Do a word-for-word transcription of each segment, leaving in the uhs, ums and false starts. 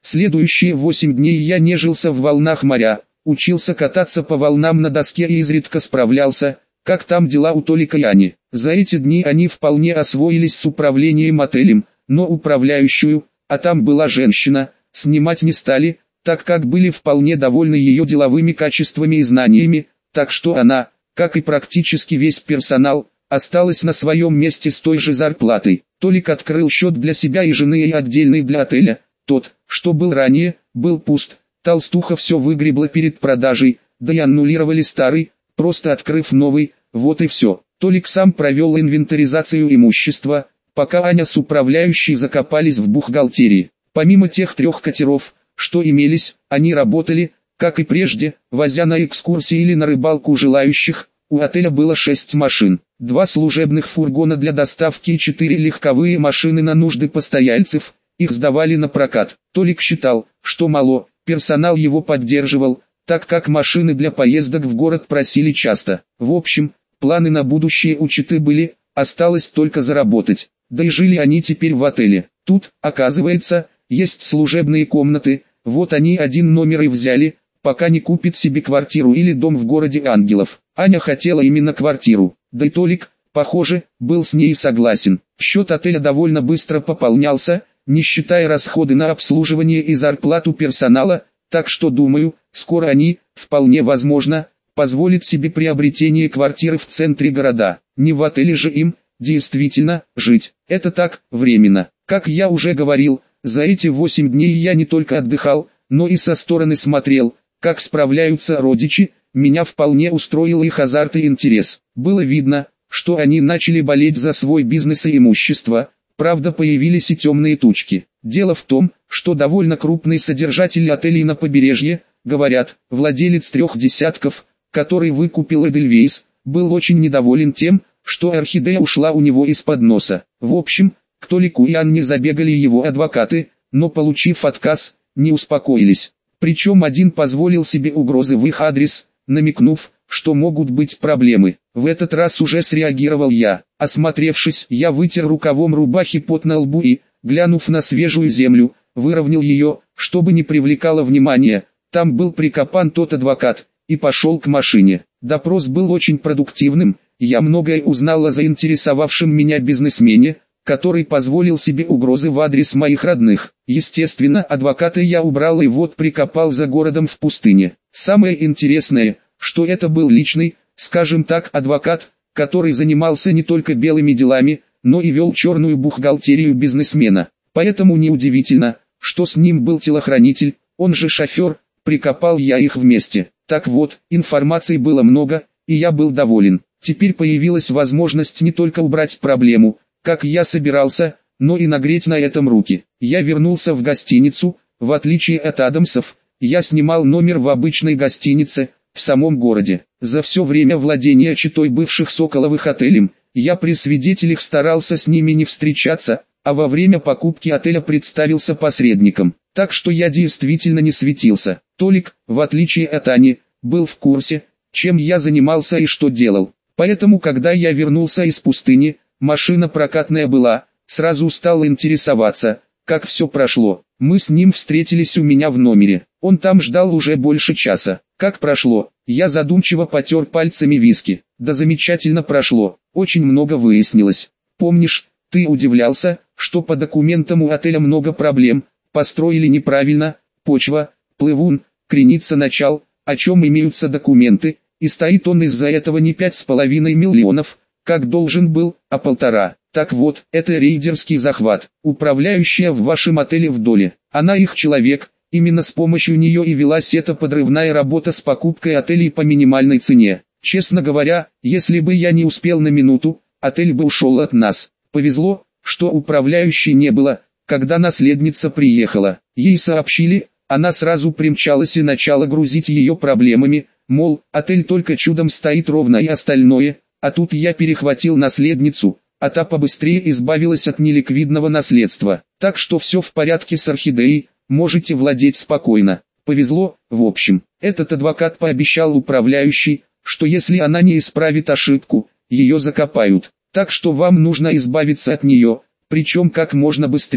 Следующие восемь дней я нежился в волнах моря, учился кататься по волнам на доске и изредка справлялся, как там дела у Толика и Ани. За эти дни они вполне освоились с управлением отелем, но управляющую, а там была женщина, снимать не стали, так как были вполне довольны ее деловыми качествами и знаниями, так что она, как и практически весь персонал, осталась на своем месте с той же зарплатой. Толик открыл счет для себя и жены и отдельный для отеля. Тот, что был ранее, был пуст. Толстуха все выгребла перед продажей, да и аннулировали старый, просто открыв новый, вот и все. Толик сам провел инвентаризацию имущества, пока Аня с управляющей закопались в бухгалтерии. Помимо тех трех катеров, что имелись, они работали, как и прежде, возя на экскурсии или на рыбалку желающих. У отеля было шесть машин, два служебных фургона для доставки и четыре легковые машины на нужды постояльцев, их сдавали на прокат. Толик считал, что мало, персонал его поддерживал, так как машины для поездок в город просили часто. В общем, планы на будущее у Читы были, осталось только заработать, да и жили они теперь в отеле. Тут, оказывается, есть служебные комнаты, вот они один номер и взяли, пока не купит себе квартиру или дом в городе Ангелов. Аня хотела именно квартиру, да и Толик, похоже, был с ней согласен. Счет отеля довольно быстро пополнялся, не считая расходы на обслуживание и зарплату персонала, так что думаю, скоро они, вполне возможно, позволят себе приобретение квартиры в центре города. Не в отеле же им, действительно, жить. Это так, временно. Как я уже говорил, за эти восемь дней я не только отдыхал, но и со стороны смотрел, как справляются родичи. Меня вполне устроил их азарт и интерес. Было видно, что они начали болеть за свой бизнес и имущество, правда появились и темные тучки. Дело в том, что довольно крупный содержатель отелей на побережье, говорят, владелец трех десятков, который выкупил Эдельвейс, был очень недоволен тем, что орхидея ушла у него из-под носа. В общем, к Толику и Анне забегали его адвокаты, но получив отказ, не успокоились. Причем один позволил себе угрозы в их адрес, намекнув, что могут быть проблемы. В этот раз уже среагировал я. Осмотревшись, я вытер рукавом рубахи пот на лбу и, глянув на свежую землю, выровнял ее, чтобы не привлекало внимания. Там был прикопан тот адвокат, и пошел к машине. Допрос был очень продуктивным, я многое узнал о заинтересовавшем меня бизнесмене, который позволил себе угрозы в адрес моих родных. Естественно, адвоката я убрал и вот прикопал за городом в пустыне. Самое интересное, что это был личный, скажем так, адвокат, который занимался не только белыми делами, но и вел черную бухгалтерию бизнесмена. Поэтому неудивительно, что с ним был телохранитель, он же шофер, прикопал я их вместе. Так вот, информации было много, и я был доволен. Теперь появилась возможность не только убрать проблему, как я собирался, но и нагреть на этом руки. Я вернулся в гостиницу, в отличие от Адамсов, я снимал номер в обычной гостинице, в самом городе. За все время владения Читой бывших Соколовых отелем, я при свидетелях старался с ними не встречаться, а во время покупки отеля представился посредником. Так что я действительно не светился. Толик, в отличие от Ани, был в курсе, чем я занимался и что делал. Поэтому когда я вернулся из пустыни, машина прокатная была, сразу стал интересоваться, как все прошло. Мы с ним встретились у меня в номере. Он там ждал уже больше часа. Как прошло? Я задумчиво потер пальцами виски. Да замечательно прошло. Очень много выяснилось. Помнишь, ты удивлялся, что по документам у отеля много проблем, построили неправильно, почва, плывун, кренится начал, о чем имеются документы, и стоит он из-за этого не пять с половиной миллионов, как должен был, а полтора. Так вот, это рейдерский захват, управляющая в вашем отеле в доле. Она их человек, именно с помощью нее и велась эта подрывная работа с покупкой отелей по минимальной цене. Честно говоря, если бы я не успел на минуту, отель бы ушел от нас. Повезло, что управляющей не было, когда наследница приехала. Ей сообщили, она сразу примчалась и начала грузить ее проблемами, мол, отель только чудом стоит ровно и остальное, а тут я перехватил наследницу, а та побыстрее избавилась от неликвидного наследства. Так что все в порядке с орхидеей, можете владеть спокойно. Повезло, в общем. Этот адвокат пообещал управляющей, что если она не исправит ошибку, ее закопают. Так что вам нужно избавиться от нее, причем как можно быстрее.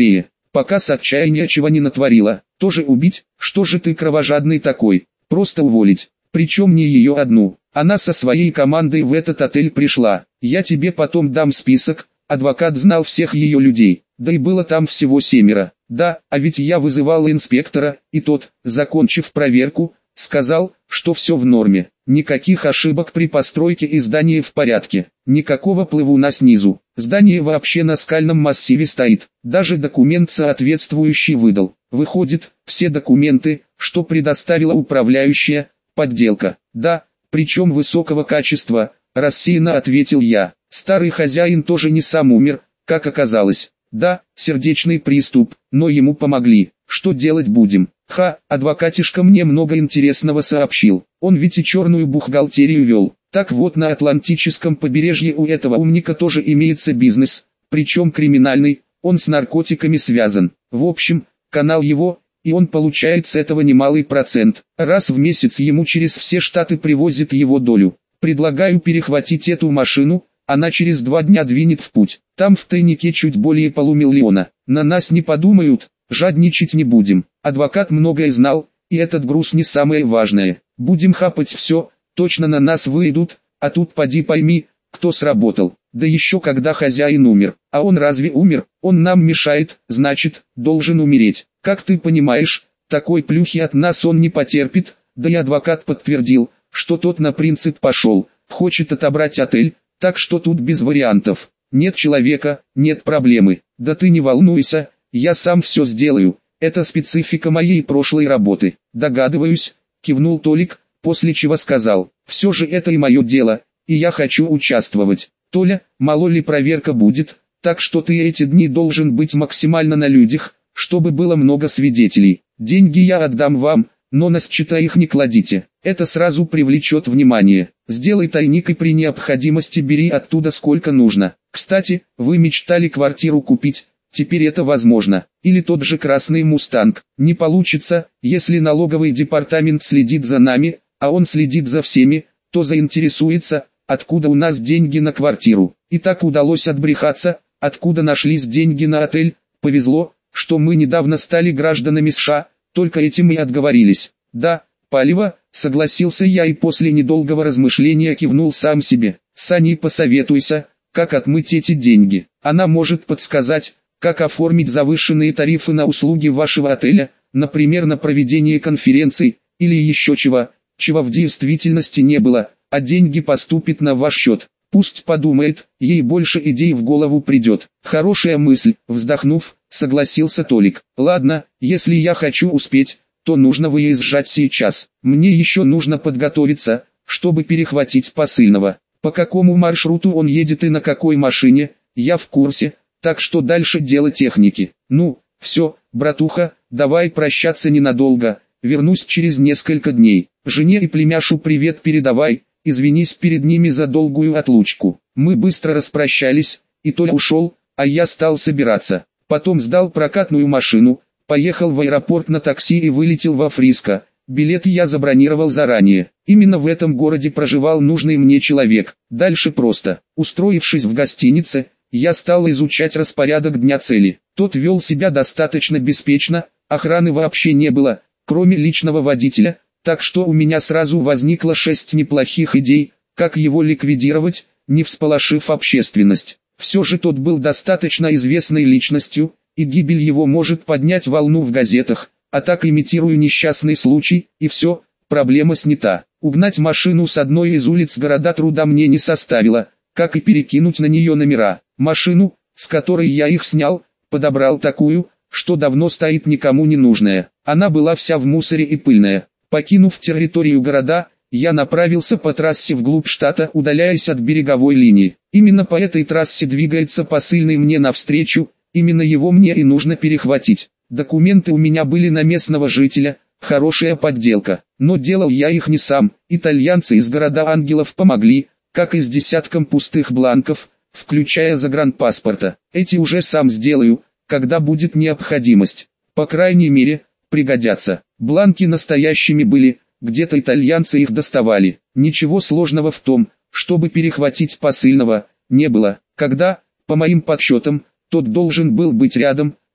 пока с отчаяния чего не натворила. Тоже убить? Что же ты кровожадный такой? Просто уволить. Причем не ее одну. Она со своей командой в этот отель пришла. Я тебе потом дам список. Адвокат знал всех ее людей. Да и было там всего семеро. Да, а ведь я вызывал инспектора, и тот, закончив проверку, сказал, что все в норме. Никаких ошибок при постройке и здании в порядке. Никакого плывуна снизу. Здание вообще на скальном массиве стоит. Даже документ соответствующий выдал. Выходит, все документы, что предоставила управляющая, подделка. Да, причем высокого качества, рассеянно ответил я. Старый хозяин тоже не сам умер, как оказалось. Да, сердечный приступ, но ему помогли. Что делать будем? Ха, адвокатишка мне много интересного сообщил. Он ведь и черную бухгалтерию вел. Так вот, на Атлантическом побережье у этого умника тоже имеется бизнес, причем криминальный, он с наркотиками связан. В общем, канал его, и он получает с этого немалый процент. Раз в месяц ему через все штаты привозят его долю. Предлагаю перехватить эту машину, она через два дня двинет в путь. Там в тайнике чуть более полумиллиона. На нас не подумают, жадничать не будем. Адвокат многое знал, и этот груз не самое важное. Будем хапать все, точно на нас выйдут, а тут поди пойми, кто сработал. Да еще когда хозяин умер. А он разве умер? Он нам мешает, значит, должен умереть. Как ты понимаешь, такой плюхи от нас он не потерпит. Да и адвокат подтвердил, что тот на принцип пошел, хочет отобрать отель. Так что тут без вариантов. Нет человека, нет проблемы. Да ты не волнуйся, я сам все сделаю. Это специфика моей прошлой работы. Догадываюсь, кивнул Толик, после чего сказал, все же это и мое дело, и я хочу участвовать. Толя, мало ли проверка будет, так что ты эти дни должен быть максимально на людях, чтобы было много свидетелей. Деньги я отдам вам, но на счета их не кладите. Это сразу привлечет внимание. Сделай тайник и при необходимости бери оттуда сколько нужно. Кстати, вы мечтали квартиру купить, теперь это возможно. Или тот же красный мустанг. Не получится, если налоговый департамент следит за нами, а он следит за всеми, то заинтересуется, откуда у нас деньги на квартиру. И так удалось отбрехаться, откуда нашлись деньги на отель. Повезло, что мы недавно стали гражданами США, только этим и отговорились. Да, палево, согласился я и после недолгого размышления кивнул сам себе. С Аней посоветуйся, как отмыть эти деньги. Она может подсказать, как оформить завышенные тарифы на услуги вашего отеля, например, на проведение конференций, или еще чего, чего в действительности не было, а деньги поступят на ваш счет. Пусть подумает, ей больше идей в голову придет. Хорошая мысль, вздохнув, согласился Толик. Ладно, если я хочу успеть, то нужно выезжать сейчас. Мне еще нужно подготовиться, чтобы перехватить посыльного. По какому маршруту он едет и на какой машине, я в курсе, так что дальше дело техники. Ну, все, братуха, давай прощаться ненадолго, вернусь через несколько дней. Жене и племяшу привет передавай, извинись перед ними за долгую отлучку. Мы быстро распрощались, и Толя ушел, а я стал собираться. Потом сдал прокатную машину, поехал в аэропорт на такси и вылетел во Фриско. Билет я забронировал заранее. Именно в этом городе проживал нужный мне человек. Дальше просто. Устроившись в гостинице, я стал изучать распорядок дня цели. Тот вел себя достаточно беспечно, охраны вообще не было, кроме личного водителя, так что у меня сразу возникло шесть неплохих идей, как его ликвидировать, не всполошив общественность. Все же тот был достаточно известной личностью, и гибель его может поднять волну в газетах, а так имитирую несчастный случай, и все, проблема снята. Угнать машину с одной из улиц города труда мне не составило, как и перекинуть на нее номера. Машину, с которой я их снял, подобрал такую, что давно стоит никому не нужная. Она была вся в мусоре и пыльная. Покинув территорию города, я направился по трассе вглубь штата, удаляясь от береговой линии. Именно по этой трассе двигается посыльный мне навстречу, именно его мне и нужно перехватить. Документы у меня были на местного жителя, хорошая подделка, но делал я их не сам. Итальянцы из города Ангелов помогли, как и с десятком пустых бланков, включая загранпаспорта. Эти уже сам сделаю, когда будет необходимость. По крайней мере, пригодятся. Бланки настоящими были, где-то итальянцы их доставали. Ничего сложного в том, чтобы перехватить посыльного, не было. Когда, по моим подсчетам, тот должен был быть рядом,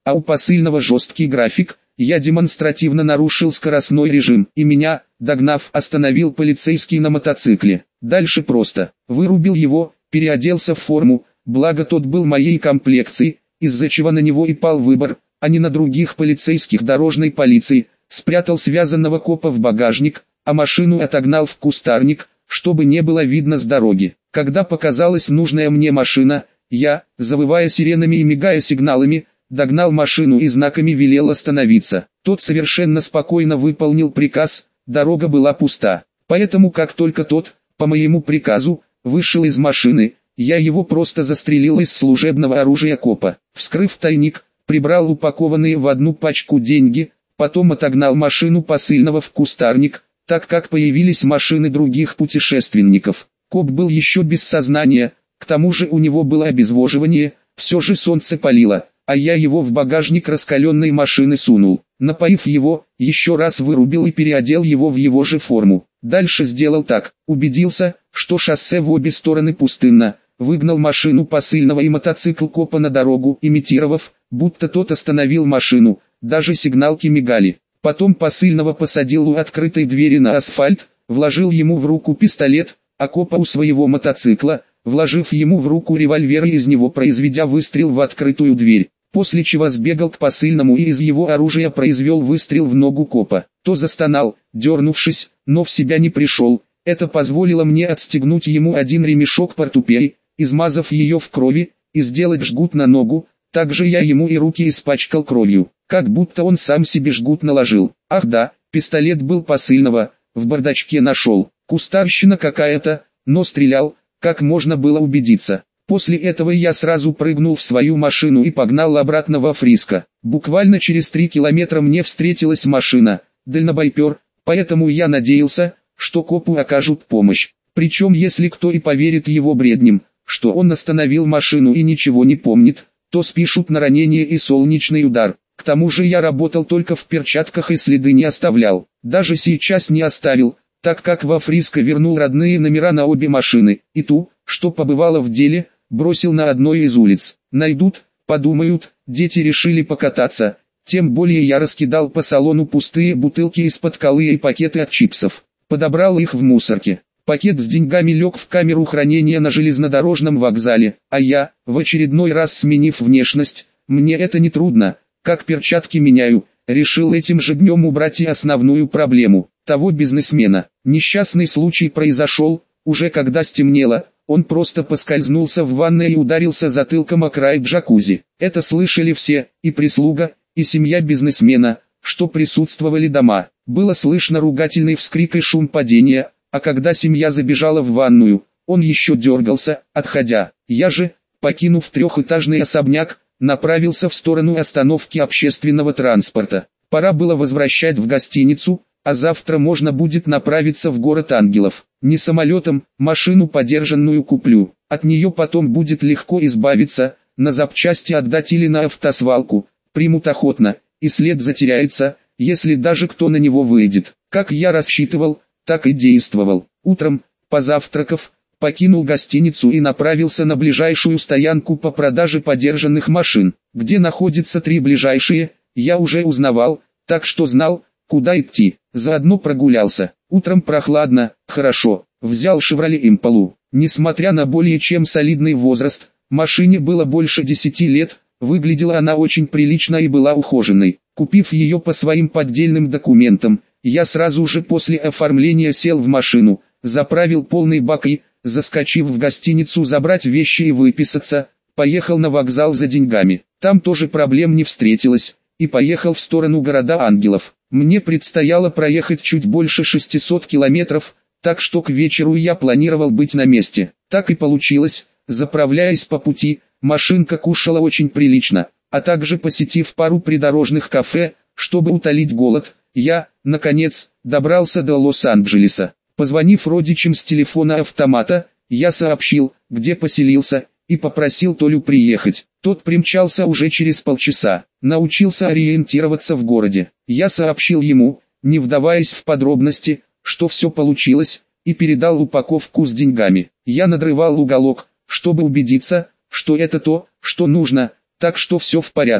а у посыльного жесткий график. Я демонстративно нарушил скоростной режим, и меня, догнав, остановил полицейский на мотоцикле. Дальше просто. Вырубил его, переоделся в форму, благо тот был моей комплекции, из-за чего на него и пал выбор, а не на других полицейских дорожной полиции. Спрятал связанного копа в багажник, а машину отогнал в кустарник, чтобы не было видно с дороги. Когда показалась нужная мне машина, я, завывая сиренами и мигая сигналами, догнал машину и знаками велел остановиться. Тот совершенно спокойно выполнил приказ, дорога была пуста. Поэтому как только тот, по моему приказу, вышел из машины, я его просто застрелил из служебного оружия копа. Вскрыв тайник, прибрал упакованные в одну пачку деньги, потом отогнал машину посыльного в кустарник, так как появились машины других путешественников. Коп был еще без сознания, к тому же у него было обезвоживание, все же солнце палило, а я его в багажник раскаленной машины сунул. Напоив его, еще раз вырубил и переодел его в его же форму. Дальше сделал так, убедился, что шоссе в обе стороны пустынно, выгнал машину посыльного и мотоцикл копа на дорогу, имитировав, будто тот остановил машину, даже сигналки мигали. Потом посыльного посадил у открытой двери на асфальт, вложил ему в руку пистолет, а копа у своего мотоцикла, вложив ему в руку револьвер и из него произведя выстрел в открытую дверь, после чего сбегал к посыльному и из его оружия произвел выстрел в ногу копа. То застонал, дернувшись, но в себя не пришел. Это позволило мне отстегнуть ему один ремешок портупеи, измазав ее в крови, и сделать жгут на ногу. Также я ему и руки испачкал кровью, как будто он сам себе жгут наложил. Ах да, пистолет был посыльного, в бардачке нашел. Кустарщина какая-то, но стрелял, как можно было убедиться. После этого я сразу прыгнул в свою машину и погнал обратно во Фриско. Буквально через три километра мне встретилась машина, дальнобойпер, поэтому я надеялся, что копу окажут помощь. Причем если кто и поверит его бредням, что он остановил машину и ничего не помнит, то спишут на ранение и солнечный удар. К тому же я работал только в перчатках и следы не оставлял. Даже сейчас не оставил, так как во Фриско вернул родные номера на обе машины, и ту, что побывала в деле, бросил на одной из улиц. Найдут, подумают, дети решили покататься. Тем более я раскидал по салону пустые бутылки из-под колы и пакеты от чипсов. Подобрал их в мусорке. Пакет с деньгами лег в камеру хранения на железнодорожном вокзале, а я, в очередной раз сменив внешность, мне это не трудно, как перчатки меняю, решил этим же днем убрать и основную проблему, того бизнесмена. Несчастный случай произошел, уже когда стемнело, он просто поскользнулся в ванной и ударился затылком о край джакузи. Это слышали все, и прислуга, и семья бизнесмена, что присутствовали дома. Было слышно ругательный вскрик и шум падения. А когда семья забежала в ванную, он еще дергался, отходя. Я же, покинув трехэтажный особняк, направился в сторону остановки общественного транспорта. Пора было возвращать в гостиницу, а завтра можно будет направиться в город ангелов. Не самолетом, машину подержанную куплю. От нее потом будет легко избавиться, на запчасти отдать или на автосвалку. Примут охотно, и след затеряется, если даже кто на него выйдет. Как я рассчитывал, так и действовал. Утром, позавтракав, покинул гостиницу и направился на ближайшую стоянку по продаже подержанных машин. Где находятся три ближайшие, я уже узнавал, так что знал, куда идти. Заодно прогулялся. Утром прохладно, хорошо. Взял Chevrolet Impala. Несмотря на более чем солидный возраст, машине было больше десяти лет, выглядела она очень прилично и была ухоженной. Купив ее по своим поддельным документам, я сразу же после оформления сел в машину, заправил полный бак и, заскочив в гостиницу забрать вещи и выписаться, поехал на вокзал за деньгами. Там тоже проблем не встретилось, и поехал в сторону города ангелов. Мне предстояло проехать чуть больше шестисот километров, так что к вечеру я планировал быть на месте. Так и получилось, заправляясь по пути, машинка кушала очень прилично, а также посетив пару придорожных кафе, чтобы утолить голод. Я, наконец, добрался до Лос-Анджелеса. Позвонив родичам с телефона автомата, я сообщил, где поселился, и попросил Толю приехать. Тот примчался уже через полчаса. Научился ориентироваться в городе. Я сообщил ему, не вдаваясь в подробности, что все получилось, и передал упаковку с деньгами. Я надрывал уголок, чтобы убедиться, что это то, что нужно, так что все в порядке.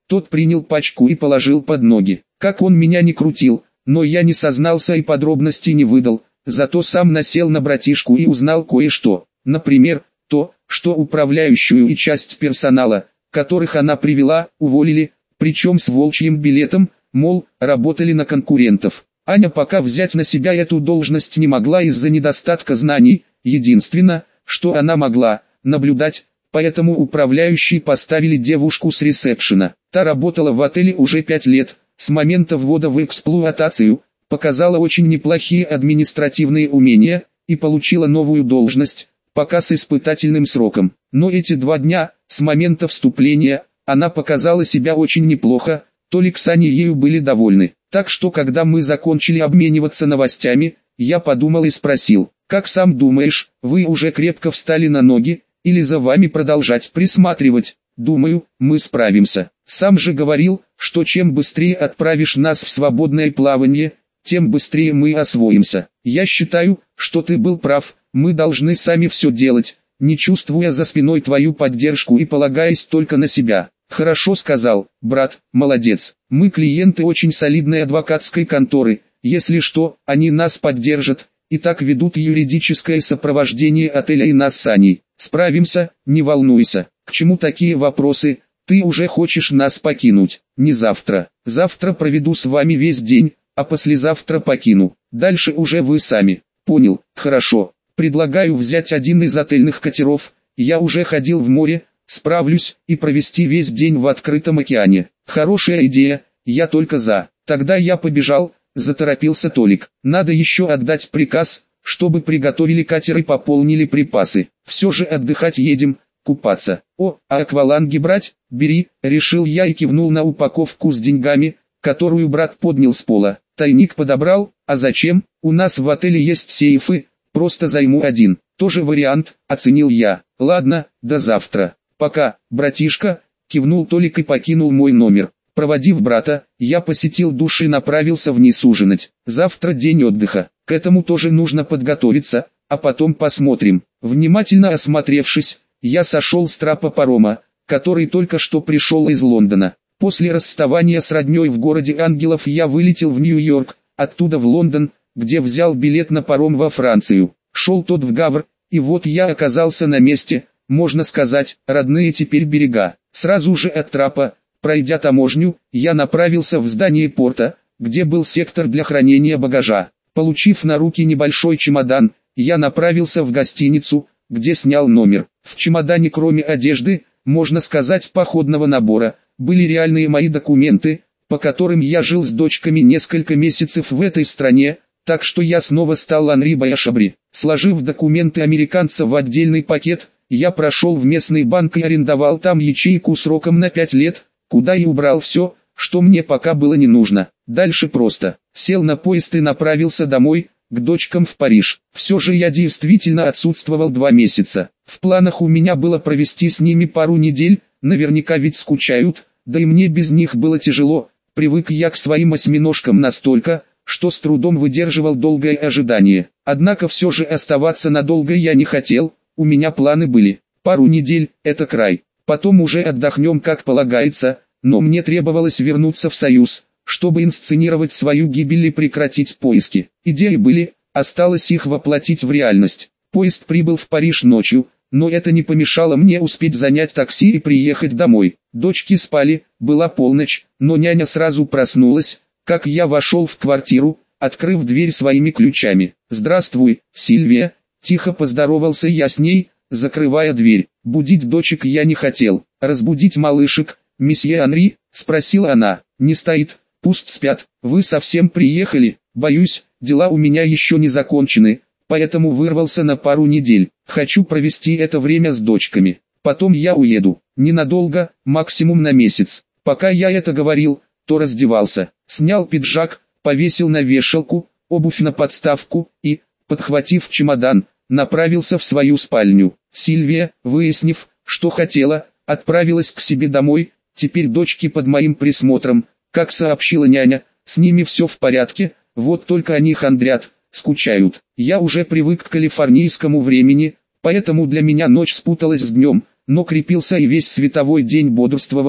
Тот принял пачку и положил под ноги. Как он меня не крутил, но я не сознался и подробностей не выдал, зато сам насел на братишку и узнал кое-что. Например, то, что управляющую и часть персонала, которых она привела, уволили, причем с волчьим билетом, мол, работали на конкурентов. Аня пока взять на себя эту должность не могла из-за недостатка знаний, единственное, что она могла, наблюдать, поэтому управляющие поставили девушку с ресепшена. Та работала в отеле уже пять лет, с момента ввода в эксплуатацию, показала очень неплохие административные умения, и получила новую должность, пока с испытательным сроком. Но эти два дня, с момента вступления, она показала себя очень неплохо, Толик с Аней ею были довольны. Так что когда мы закончили обмениваться новостями, я подумал и спросил: «Как сам думаешь, вы уже крепко встали на ноги, или за вами продолжать присматривать?» «Думаю, мы справимся. Сам же говорил, что чем быстрее отправишь нас в свободное плавание, тем быстрее мы освоимся. Я считаю, что ты был прав, мы должны сами все делать, не чувствуя за спиной твою поддержку и полагаясь только на себя». «Хорошо сказал, брат, молодец. Мы клиенты очень солидной адвокатской конторы, если что, они нас поддержат, и так ведут юридическое сопровождение отеля и нас с Аней. Справимся, не волнуйся. К чему такие вопросы, ты уже хочешь нас покинуть?» «Не завтра. Завтра проведу с вами весь день, а послезавтра покину. Дальше уже вы сами». «Понял, хорошо. Предлагаю взять один из отельных катеров, я уже ходил в море, справлюсь, и провести весь день в открытом океане». «Хорошая идея, я только за». «Тогда я побежал», — заторопился Толик. «Надо еще отдать приказ, чтобы приготовили катер и пополнили припасы. Все же отдыхать едем, купаться». «О, а акваланги брать?» «Бери», — решил я и кивнул на упаковку с деньгами, которую брат поднял с пола. «Тайник подобрал? А зачем? У нас в отеле есть сейфы, просто займу один». «Тоже вариант», — оценил я. «Ладно, до завтра». «Пока, братишка», — кивнул Толик и покинул мой номер. Проводив брата, я посетил душ и направился вниз ужинать. Завтра день отдыха, к этому тоже нужно подготовиться, а потом посмотрим. Внимательно осмотревшись, я сошел с трапа парома, который только что пришел из Лондона. После расставания с родней в городе ангелов я вылетел в Нью-Йорк, оттуда в Лондон, где взял билет на паром во Францию. Шел тот в Гавр, и вот я оказался на месте, можно сказать, родные теперь берега. Сразу же от трапа, пройдя таможню, я направился в здание порта, где был сектор для хранения багажа. Получив на руки небольшой чемодан, я направился в гостиницу, где снял номер. В чемодане кроме одежды, можно сказать походного набора, были реальные мои документы, по которым я жил с дочками несколько месяцев в этой стране, так что я снова стал Анри Баяшабри. Сложив документы американца в отдельный пакет, я прошел в местный банк и арендовал там ячейку сроком на пять лет, куда и убрал все, что мне пока было не нужно. Дальше просто. Сел на поезд и направился домой, к дочкам в Париж. Все же я действительно отсутствовал два месяца. В планах у меня было провести с ними пару недель, наверняка ведь скучают, да и мне без них было тяжело. Привык я к своим осьминожкам настолько, что с трудом выдерживал долгое ожидание. Однако все же оставаться надолго я не хотел. У меня планы были. Пару недель – это край. Потом уже отдохнем как полагается, но мне требовалось вернуться в Союз, чтобы инсценировать свою гибель и прекратить поиски. Идеи были, осталось их воплотить в реальность. Поезд прибыл в Париж ночью, но это не помешало мне успеть занять такси и приехать домой. Дочки спали, была полночь, но няня сразу проснулась, как я вошел в квартиру, открыв дверь своими ключами. «Здравствуй, Сильвия», — тихо поздоровался я с ней, закрывая дверь. Будить дочек я не хотел. «Разбудить малышек, месье Анри?» — спросила она. «Не стоит, пусть спят. Вы совсем приехали?» «Боюсь, дела у меня еще не закончены, поэтому вырвался на пару недель. Хочу провести это время с дочками. Потом я уеду. Ненадолго, максимум на месяц». Пока я это говорил, то раздевался. Снял пиджак, повесил на вешалку, обувь на подставку и, подхватив чемодан, направился в свою спальню. Сильвия, выяснив, что хотела, отправилась к себе домой. Теперь дочки под моим присмотром, как сообщила няня, с ними все в порядке, вот только они хандрят, скучают. Я уже привык к калифорнийскому времени, поэтому для меня ночь спуталась с днем, но крепился и весь световой день бодрствовал,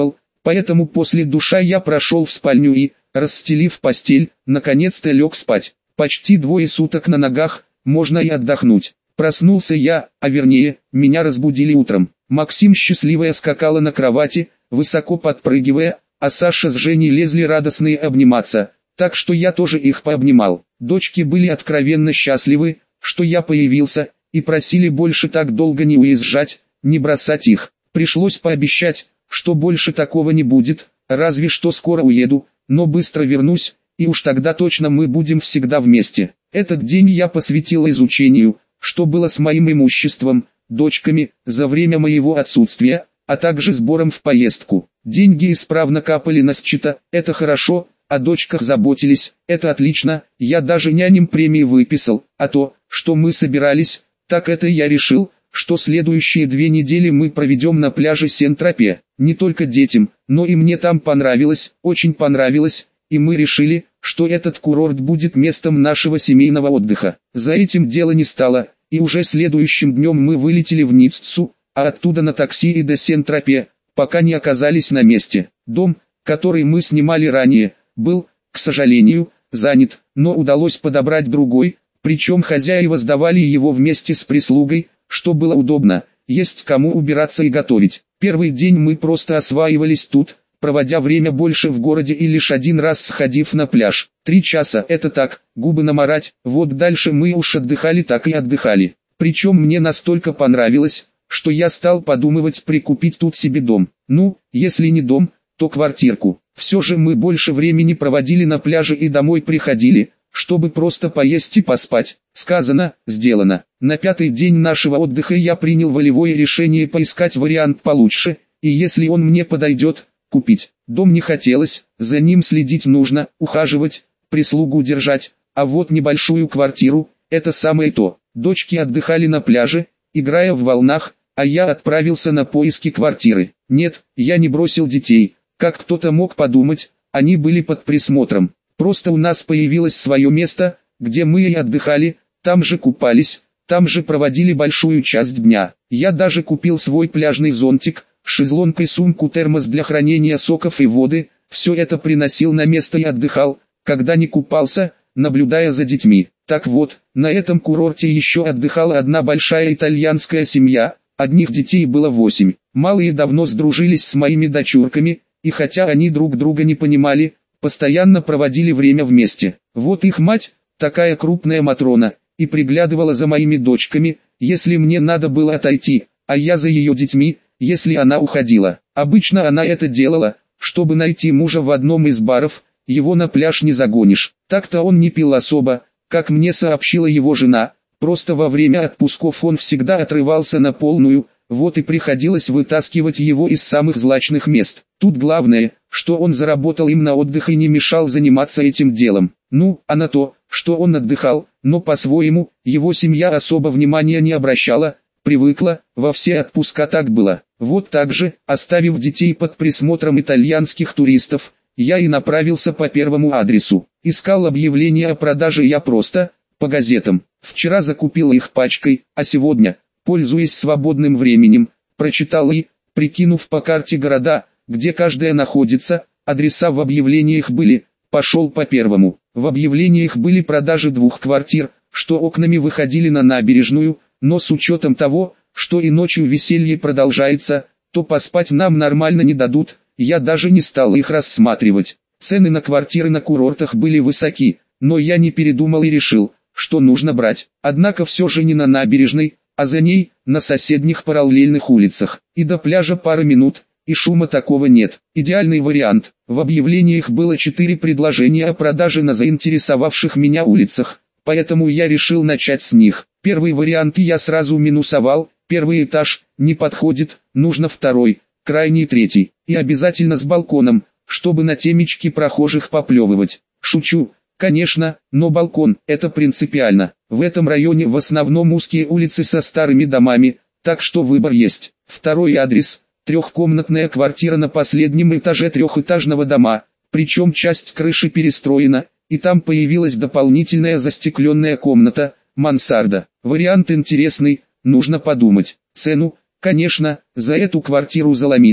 Поэтому после душа я прошел в спальню и, расстелив постель, наконец-то лег спать. Почти двое суток на ногах, можно и отдохнуть. Проснулся я, а вернее, меня разбудили утром. Максим счастливая скакала на кровати, высоко подпрыгивая, а Саша с Женей лезли радостные обниматься, так что я тоже их пообнимал. Дочки были откровенно счастливы, что я появился, и просили больше так долго не уезжать, не бросать их. Пришлось пообещать, что больше такого не будет, разве что скоро уеду, но быстро вернусь, и уж тогда точно мы будем всегда вместе. Этот день я посвятил изучению, что было с моим имуществом, дочками, за время моего отсутствия, а также сбором в поездку. Деньги исправно капали на счета, это хорошо, о дочках заботились, это отлично, я даже няням премии выписал, а то, что мы собирались, так это я решил, что следующие две недели мы проведем на пляже Сен-Тропе. Не только детям, но и мне там понравилось, очень понравилось, и мы решили, что этот курорт будет местом нашего семейного отдыха. За этим дело не стало, и уже следующим днем мы вылетели в Ниццу, а оттуда на такси и до Сен-Тропе, пока не оказались на месте. Дом, который мы снимали ранее, был, к сожалению, занят, но удалось подобрать другой, причем хозяева сдавали его вместе с прислугой, что было удобно, есть кому убираться и готовить. Первый день мы просто осваивались тут, проводя время больше в городе и лишь один раз сходив на пляж. Три часа это так, губы намарать, вот дальше мы уж отдыхали так и отдыхали. Причем мне настолько понравилось, что я стал подумывать прикупить тут себе дом. Ну, если не дом, то квартирку. Все же мы больше времени проводили на пляже и домой приходили, чтобы просто поесть и поспать. Сказано, сделано. На пятый день нашего отдыха я принял волевое решение поискать вариант получше, и если он мне подойдет, купить. Дом не хотелось, за ним следить нужно, ухаживать, прислугу держать, а вот небольшую квартиру, это самое то. Дочки отдыхали на пляже, играя в волнах, а я отправился на поиски квартиры. Нет, я не бросил детей, как кто-то мог подумать, они были под присмотром. Просто у нас появилось свое место, где мы и отдыхали, там же купались, там же проводили большую часть дня. Я даже купил свой пляжный зонтик, шезлонг и сумку-термос для хранения соков и воды, все это приносил на место и отдыхал, когда не купался, наблюдая за детьми. Так вот, на этом курорте еще отдыхала одна большая итальянская семья, одних детей было восемь. Малые давно сдружились с моими дочурками, и хотя они друг друга не понимали, постоянно проводили время вместе. Вот их мать, такая крупная Матрона, и приглядывала за моими дочками, если мне надо было отойти, а я за ее детьми, если она уходила. Обычно она это делала, чтобы найти мужа в одном из баров, его на пляж не загонишь. Так-то он не пил особо, как мне сообщила его жена, просто во время отпусков он всегда отрывался на полную, вот и приходилось вытаскивать его из самых злачных мест. Тут главное, что он заработал им на отдых и не мешал заниматься этим делом. Ну, а на то, что он отдыхал, но по-своему, его семья особо внимания не обращала, привыкла, во все отпуска так было. Вот так же, оставив детей под присмотром итальянских туристов, я и направился по первому адресу. Искал объявления о продаже я просто, по газетам. Вчера закупил их пачкой, а сегодня, пользуясь свободным временем, прочитал и, прикинув по карте города, где каждая находится, адреса в объявлениях были, пошел по первому. В объявлениях были продажи двух квартир, что окнами выходили на набережную, но с учетом того, что и ночью веселье продолжается, то поспать нам нормально не дадут, я даже не стал их рассматривать. Цены на квартиры на курортах были высоки, но я не передумал и решил, что нужно брать. Однако все же не на набережной, а за ней, на соседних параллельных улицах. И до пляжа пара минут, и шума такого нет. Идеальный вариант. В объявлениях было четыре предложения о продаже на заинтересовавших меня улицах, поэтому я решил начать с них. Первый вариант я сразу минусовал, первый этаж, не подходит, нужно второй, крайний третий, и обязательно с балконом, чтобы на темечки прохожих поплевывать. Шучу, конечно, но балкон – это принципиально. В этом районе в основном узкие улицы со старыми домами, так что выбор есть. Второй адрес – трехкомнатная квартира на последнем этаже трехэтажного дома, причем часть крыши перестроена, и там появилась дополнительная застекленная комната, мансарда. Вариант интересный, нужно подумать. Цену, конечно, за эту квартиру заломили,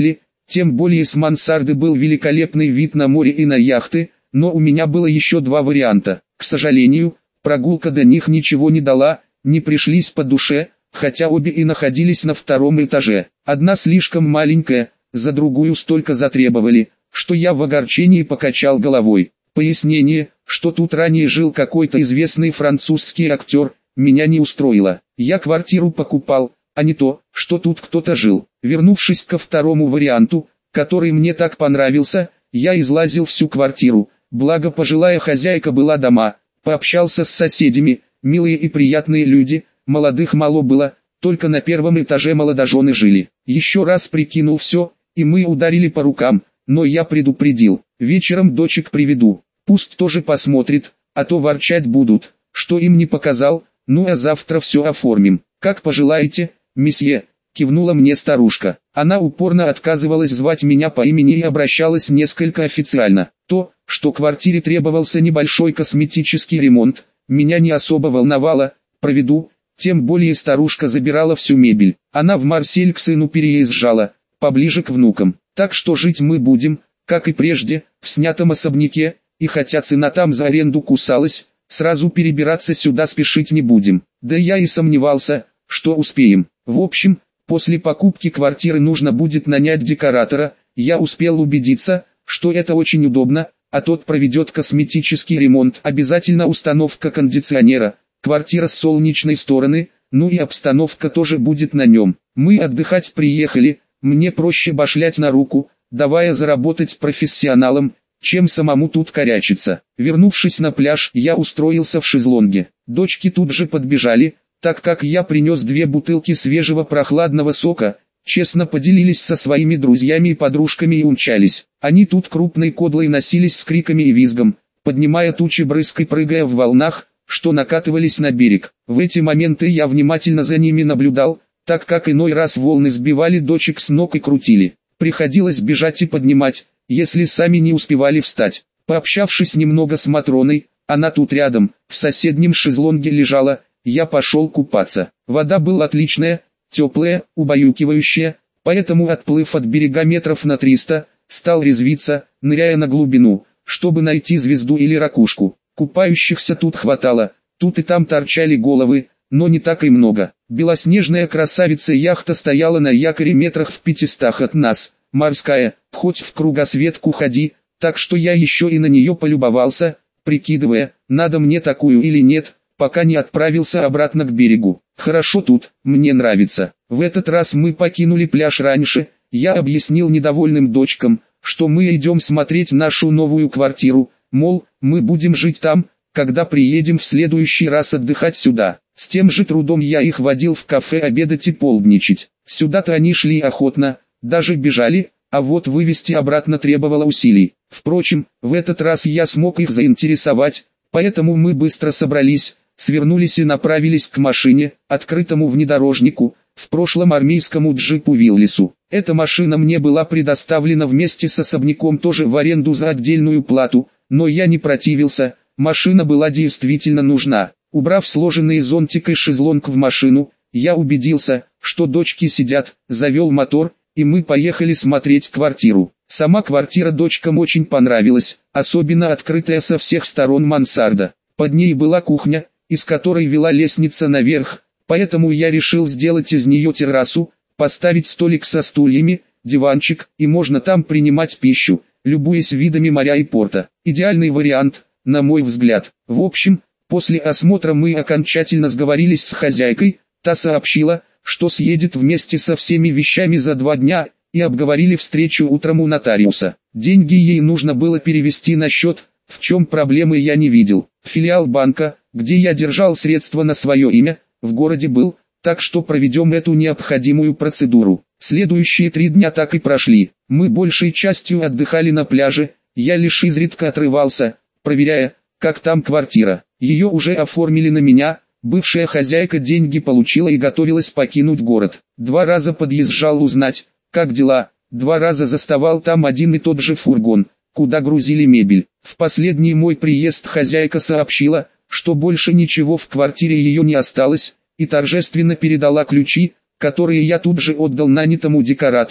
тем более с мансарды был великолепный вид на море и на яхты, но у меня было еще два варианта. К сожалению, прогулка до них ничего не дала, не пришлись по душе, хотя обе и находились на втором этаже. Одна слишком маленькая, за другую столько затребовали, что я в огорчении покачал головой. Пояснение, что тут ранее жил какой-то известный французский актер, меня не устроило. Я квартиру покупал, а не то, что тут кто-то жил. Вернувшись ко второму варианту, который мне так понравился, я излазил всю квартиру, благо пожилая хозяйка была дома, пообщался с соседями, милые и приятные люди, молодых мало было, только на первом этаже молодожены жили. Еще раз прикинул все, и мы ударили по рукам, но я предупредил, вечером дочек приведу, пусть тоже посмотрит, а то ворчать будут, что им не показал, ну а завтра все оформим. Как пожелаете, месье, кивнула мне старушка. Она упорно отказывалась звать меня по имени и обращалась несколько официально. То, что квартире требовался небольшой косметический ремонт, меня не особо волновало, проведу, тем более старушка забирала всю мебель. Она в Марсель к сыну переезжала, поближе к внукам. Так что жить мы будем, как и прежде, в снятом особняке, и хотя цена там за аренду кусалась, сразу перебираться сюда спешить не будем. Да я и сомневался, что успеем. В общем, после покупки квартиры нужно будет нанять декоратора, я успел убедиться, что это очень удобно, а тот проведет косметический ремонт, обязательно установка кондиционера, квартира с солнечной стороны, ну и обстановка тоже будет на нем. Мы отдыхать приехали, мне проще башлять на руку, давая заработать профессионалам, чем самому тут корячиться. Вернувшись на пляж, я устроился в шезлонге. Дочки тут же подбежали, так как я принес две бутылки свежего прохладного сока, честно поделились со своими друзьями и подружками и умчались. Они тут крупной кодлой носились с криками и визгом, поднимая тучи брызг и прыгая в волнах, что накатывались на берег. В эти моменты я внимательно за ними наблюдал, так как иной раз волны сбивали дочек с ног и крутили. Приходилось бежать и поднимать, если сами не успевали встать. Пообщавшись немного с Матроной, она тут рядом, в соседнем шезлонге лежала, я пошел купаться. Вода была отличная, теплая, убаюкивающая, поэтому отплыв от берега метров на триста, стал резвиться, ныряя на глубину, чтобы найти звезду или ракушку. Купающихся тут хватало, тут и там торчали головы, но не так и много. Белоснежная красавица-яхта стояла на якоре метрах в пятистах от нас, морская, хоть в кругосветку ходи, так что я еще и на нее полюбовался, прикидывая, надо мне такую или нет, пока не отправился обратно к берегу. Хорошо тут, мне нравится. В этот раз мы покинули пляж раньше, я объяснил недовольным дочкам, что мы идем смотреть нашу новую квартиру, мол, мы будем жить там, когда приедем в следующий раз отдыхать сюда. С тем же трудом я их водил в кафе обедать и полдничать. Сюда-то они шли охотно, даже бежали, а вот вывести обратно требовало усилий. Впрочем, в этот раз я смог их заинтересовать, поэтому мы быстро собрались, свернулись и направились к машине, открытому внедорожнику, в прошлом армейскому джипу Виллису. Эта машина мне была предоставлена вместе с особняком тоже в аренду за отдельную плату, но я не противился, машина была действительно нужна. Убрав сложенный зонтик и шезлонг в машину, я убедился, что дочки сидят, завел мотор, и мы поехали смотреть квартиру. Сама квартира дочкам очень понравилась, особенно открытая со всех сторон мансарда. Под ней была кухня, из которой вела лестница наверх, поэтому я решил сделать из нее террасу, поставить столик со стульями, диванчик, и можно там принимать пищу, любуясь видами моря и порта. Идеальный вариант, на мой взгляд. В общем, после осмотра мы окончательно сговорились с хозяйкой, та сообщила, что съедет вместе со всеми вещами за два дня, и обговорили встречу утром у нотариуса. Деньги ей нужно было перевести на счет, в чем проблемы я не видел. Филиал банка, где я держал средства на свое имя, в городе был, так что проведем эту необходимую процедуру. Следующие три дня так и прошли. Мы большей частью отдыхали на пляже, я лишь изредка отрывался, проверяя, как там квартира. Ее уже оформили на меня, бывшая хозяйка деньги получила и готовилась покинуть город. Два раза подъезжал узнать, как дела, два раза заставал там один и тот же фургон, куда грузили мебель. В последний мой приезд хозяйка сообщила, что больше ничего в квартире ее не осталось, и торжественно передала ключи, которые я тут же отдал нанятому декоратору,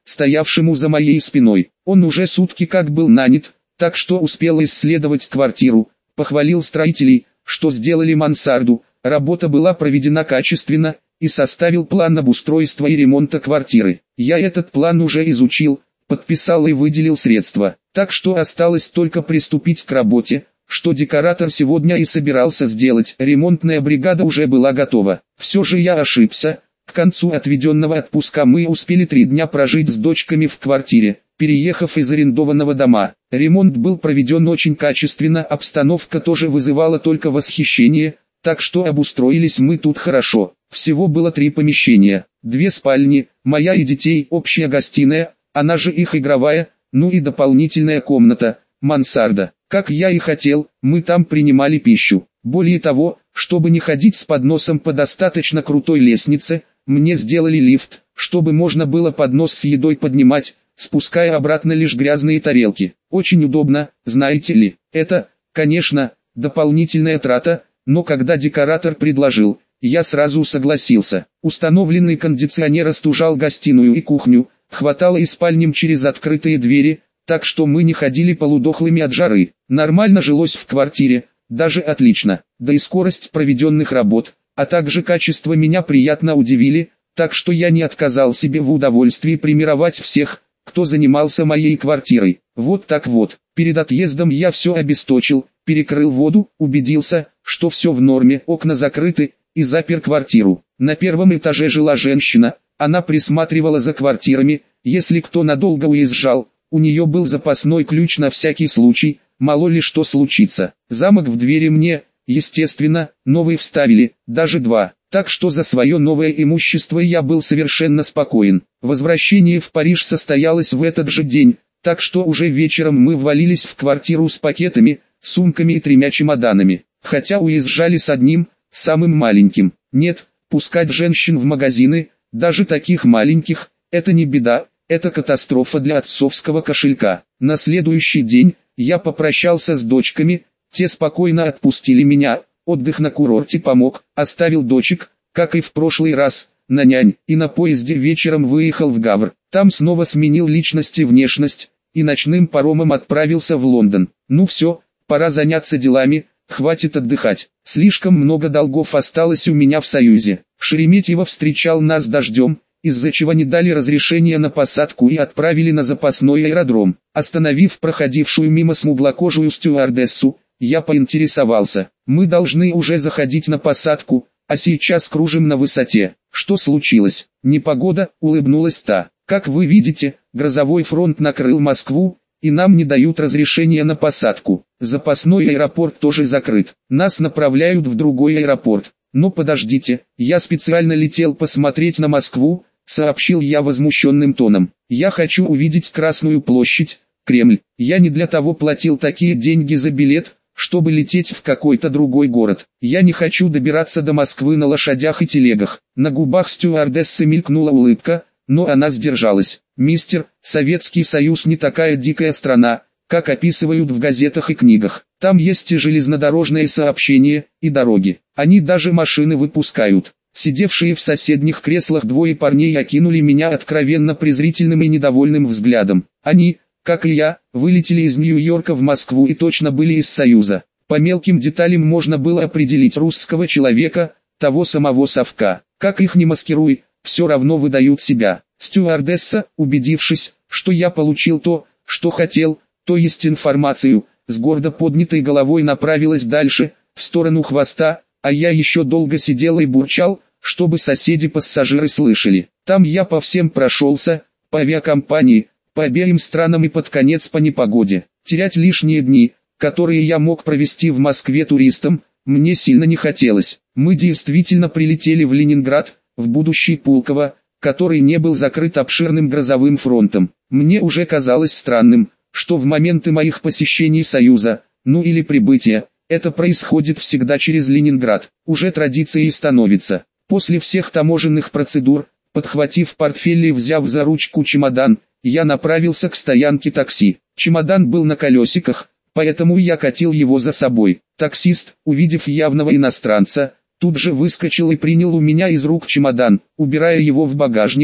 стоявшему за моей спиной. Он уже сутки как был нанят, так что успел исследовать квартиру, похвалил строителей, что сделали мансарду, работа была проведена качественно, и составил план обустройства и ремонта квартиры. Я этот план уже изучил, подписал и выделил средства, так что осталось только приступить к работе, что декоратор сегодня и собирался сделать. Ремонтная бригада уже была готова. Все же я ошибся, к концу отведенного отпуска мы успели три дня прожить с дочками в квартире, переехав из арендованного дома. Ремонт был проведен очень качественно, обстановка тоже вызывала только восхищение, так что обустроились мы тут хорошо. Всего было три помещения, две спальни, моя и детей, общая гостиная, она же их игровая, ну и дополнительная комната, мансарда. Как я и хотел, мы там принимали пищу. Более того, чтобы не ходить с подносом по достаточно крутой лестнице, мне сделали лифт, чтобы можно было поднос с едой поднимать, спуская обратно лишь грязные тарелки. Очень удобно, знаете ли. Это, конечно, дополнительная трата, но когда декоратор предложил, я сразу согласился. Установленный кондиционер остужал гостиную и кухню, хватало и спальням через открытые двери, так что мы не ходили полудохлыми от жары. Нормально жилось в квартире, даже отлично. Да и скорость проведенных работ, а также качество меня приятно удивили, так что я не отказал себе в удовольствии премировать всех, кто занимался моей квартирой. Вот так вот. Перед отъездом я все обесточил, перекрыл воду, убедился, что все в норме, окна закрыты, и запер квартиру. На первом этаже жила женщина, она присматривала за квартирами, если кто надолго уезжал, у нее был запасной ключ на всякий случай, мало ли что случится. Замок в двери мне, естественно, новый вставили, даже два, так что за свое новое имущество я был совершенно спокоен. Возвращение в Париж состоялось в этот же день, так что уже вечером мы ввалились в квартиру с пакетами, сумками и тремя чемоданами, хотя уезжали с одним, самым маленьким. Нет, пускать женщин в магазины, даже таких маленьких, это не беда, это катастрофа для отцовского кошелька. На следующий день, я попрощался с дочками, те спокойно отпустили меня, отдых на курорте помог, оставил дочек, как и в прошлый раз, на нянь, и на поезде вечером выехал в Гавр. Там снова сменил личность и внешность, и ночным паромом отправился в Лондон. Ну все, пора заняться делами, хватит отдыхать. Слишком много долгов осталось у меня в Союзе. Шереметьево встречал нас дождем, из-за чего не дали разрешения на посадку и отправили на запасной аэродром. Остановив проходившую мимо смуглокожую стюардессу, я поинтересовался: мы должны уже заходить на посадку, а сейчас кружим на высоте. Что случилось? Непогода, улыбнулась та. Как вы видите, грозовой фронт накрыл Москву, и нам не дают разрешения на посадку. Запасной аэропорт тоже закрыт. Нас направляют в другой аэропорт. Но подождите, я специально летел посмотреть на Москву, сообщил я возмущенным тоном. Я хочу увидеть Красную площадь, Кремль. Я не для того платил такие деньги за билет, чтобы лететь в какой-то другой город. Я не хочу добираться до Москвы на лошадях и телегах. На губах стюардессы мелькнула улыбка, но она сдержалась. Мистер, Советский Союз не такая дикая страна, как описывают в газетах и книгах. Там есть и железнодорожные сообщения, и дороги. Они даже машины выпускают. Сидевшие в соседних креслах двое парней окинули меня откровенно презрительным и недовольным взглядом. Они, как и я, вылетели из Нью-Йорка в Москву и точно были из Союза. По мелким деталям можно было определить русского человека, того самого совка. Как их не маскируй, все равно выдают себя. Стюардесса, убедившись, что я получил то, что хотел, то есть информацию, с гордо поднятой головой направилась дальше, в сторону хвоста, а я еще долго сидел и бурчал, чтобы соседи-пассажиры слышали. Там я по всем прошелся, по авиакомпании, по обеим странам и под конец по непогоде. Терять лишние дни, которые я мог провести в Москве туристом, мне сильно не хотелось. Мы действительно прилетели в Ленинград, в будущий Пулково, который не был закрыт обширным грозовым фронтом. Мне уже казалось странным, что в моменты моих посещений Союза, ну или прибытия, это происходит всегда через Ленинград, уже традицией становится. После всех таможенных процедур, подхватив портфель и взяв за ручку чемодан, я направился к стоянке такси. Чемодан был на колесиках, поэтому я катил его за собой. Таксист, увидев явного иностранца, тут же выскочил и принял у меня из рук чемодан, убирая его в багажник,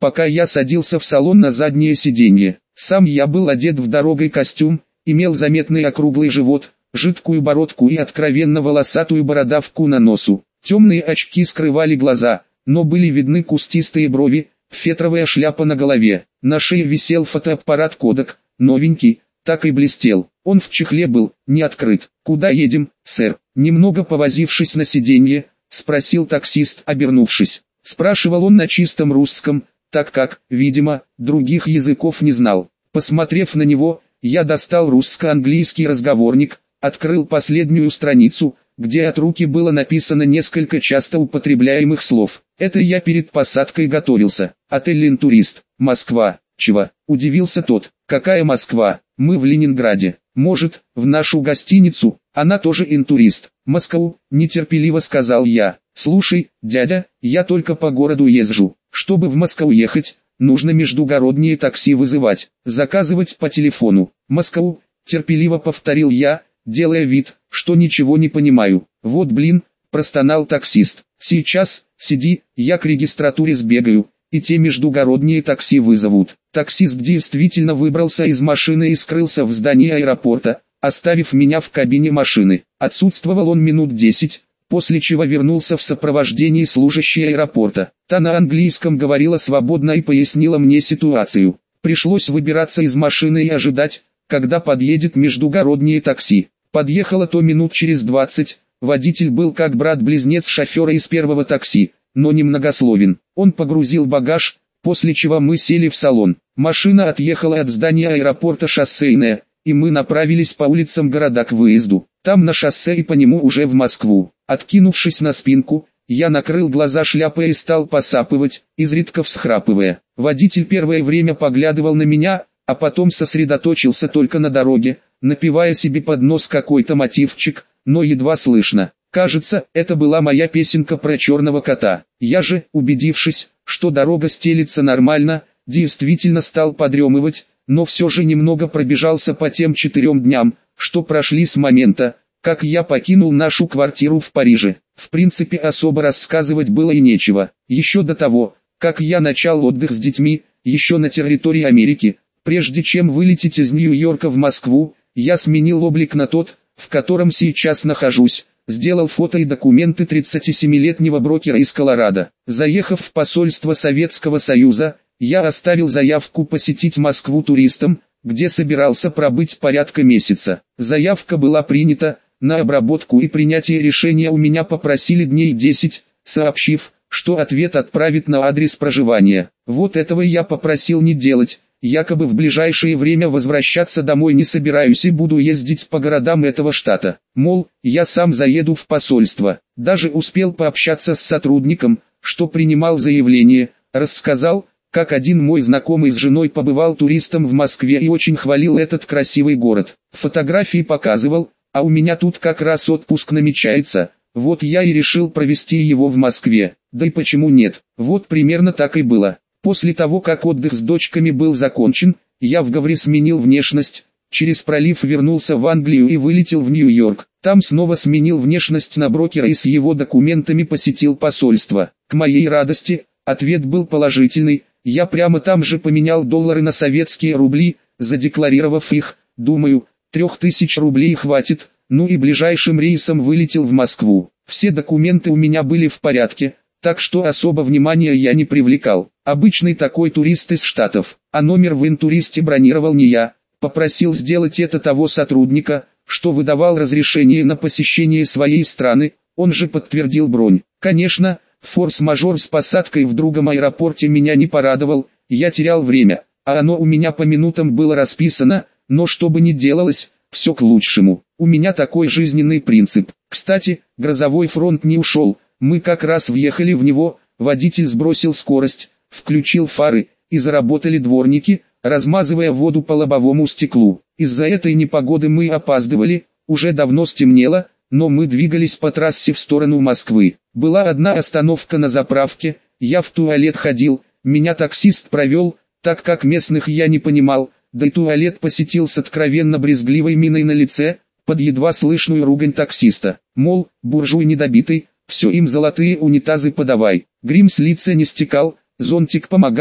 пока я садился в салон на заднее сиденье. Сам я был одет в дорогой костюм, имел заметный округлый живот, жидкую бородку и откровенно волосатую бородавку на носу. Темные очки скрывали глаза, но были видны кустистые брови, фетровая шляпа на голове. На шее висел фотоаппарат Kodak, новенький, так и блестел. Он в чехле был, не открыт. «Куда едем, сэр?» Немного повозившись на сиденье, спросил таксист, обернувшись. Спрашивал он на чистом русском, так как, видимо, других языков не знал. Посмотрев на него, я достал русско-английский разговорник, открыл последнюю страницу, где от руки было написано несколько часто употребляемых слов. Это я перед посадкой готовился. Отель «Интурист», Москва. Чего? Удивился тот. Какая Москва? Мы в Ленинграде. Может, в нашу гостиницу? Она тоже «Интурист». Москву, нетерпеливо сказал я. Слушай, дядя, я только по городу езжу. Чтобы в Москву ехать, нужно междугородние такси вызывать, заказывать по телефону. Москву, терпеливо повторил я, делая вид, что ничего не понимаю. Вот блин, простонал таксист. Сейчас, сиди, я к регистратуре сбегаю, и те междугородние такси вызовут. Таксист действительно выбрался из машины и скрылся в здании аэропорта, оставив меня в кабине машины. Отсутствовал он минут десять, после чего вернулся в сопровождении служащей аэропорта. Та на английском говорила свободно и пояснила мне ситуацию. Пришлось выбираться из машины и ожидать, когда подъедет междугороднее такси. Подъехало то минут через двадцать, водитель был как брат-близнец шофера из первого такси, но немногословен. Он погрузил багаж, после чего мы сели в салон. Машина отъехала от здания аэропорта Шоссейная, и мы направились по улицам города к выезду. Там на шоссе и по нему уже в Москву. Откинувшись на спинку, я накрыл глаза шляпой и стал посапывать, изредка всхрапывая. Водитель первое время поглядывал на меня, а потом сосредоточился только на дороге, напевая себе под нос какой-то мотивчик, но едва слышно. Кажется, это была моя песенка про черного кота. Я же, убедившись, что дорога стелится нормально, действительно стал подремывать, но все же немного пробежался по тем четырем дням, что прошли с момента, как я покинул нашу квартиру в Париже. В принципе, особо рассказывать было и нечего. Еще до того, как я начал отдых с детьми, еще на территории Америки, прежде чем вылететь из Нью-Йорка в Москву, я сменил облик на тот, в котором сейчас нахожусь. Сделал фото и документы тридцатисемилетнего брокера из Колорадо. Заехав в посольство Советского Союза, я оставил заявку посетить Москву туристам, где собирался пробыть порядка месяца. Заявка была принята, на обработку и принятие решения у меня попросили дней десять, сообщив, что ответ отправят на адрес проживания. Вот этого я попросил не делать. Якобы в ближайшее время возвращаться домой не собираюсь и буду ездить по городам этого штата. Мол, я сам заеду в посольство. Даже успел пообщаться с сотрудником, что принимал заявление, рассказал, как один мой знакомый с женой побывал туристом в Москве и очень хвалил этот красивый город. Фотографии показывал, а у меня тут как раз отпуск намечается, вот я и решил провести его в Москве. Да и почему нет, вот примерно так и было. После того, как отдых с дочками был закончен, я в Гаври сменил внешность, через пролив вернулся в Англию и вылетел в Нью-Йорк. Там снова сменил внешность на брокера и с его документами посетил посольство. К моей радости, ответ был положительный, я прямо там же поменял доллары на советские рубли, задекларировав их, думаю, трех тысяч рублей хватит, ну и ближайшим рейсом вылетел в Москву. Все документы у меня были в порядке, так что особо внимания я не привлекал. Обычный такой турист из Штатов, а номер в «Интуристе» бронировал не я, попросил сделать это того сотрудника, что выдавал разрешение на посещение своей страны, он же подтвердил бронь. Конечно, форс-мажор с посадкой в другом аэропорте меня не порадовал, я терял время, а оно у меня по минутам было расписано, но что бы ни делалось, все к лучшему. У меня такой жизненный принцип. Кстати, грозовой фронт не ушел, мы как раз въехали в него, водитель сбросил скорость, включил фары, и заработали дворники, размазывая воду по лобовому стеклу. Из-за этой непогоды мы опаздывали, уже давно стемнело, но мы двигались по трассе в сторону Москвы. Была одна остановка на заправке, я в туалет ходил, меня таксист провел, так как местных я не понимал, да и туалет посетил с откровенно брезгливой миной на лице, под едва слышную ругань таксиста. Мол, буржуй недобитый, все им золотые унитазы подавай. Грим с лица не стекал, зонтик помогал,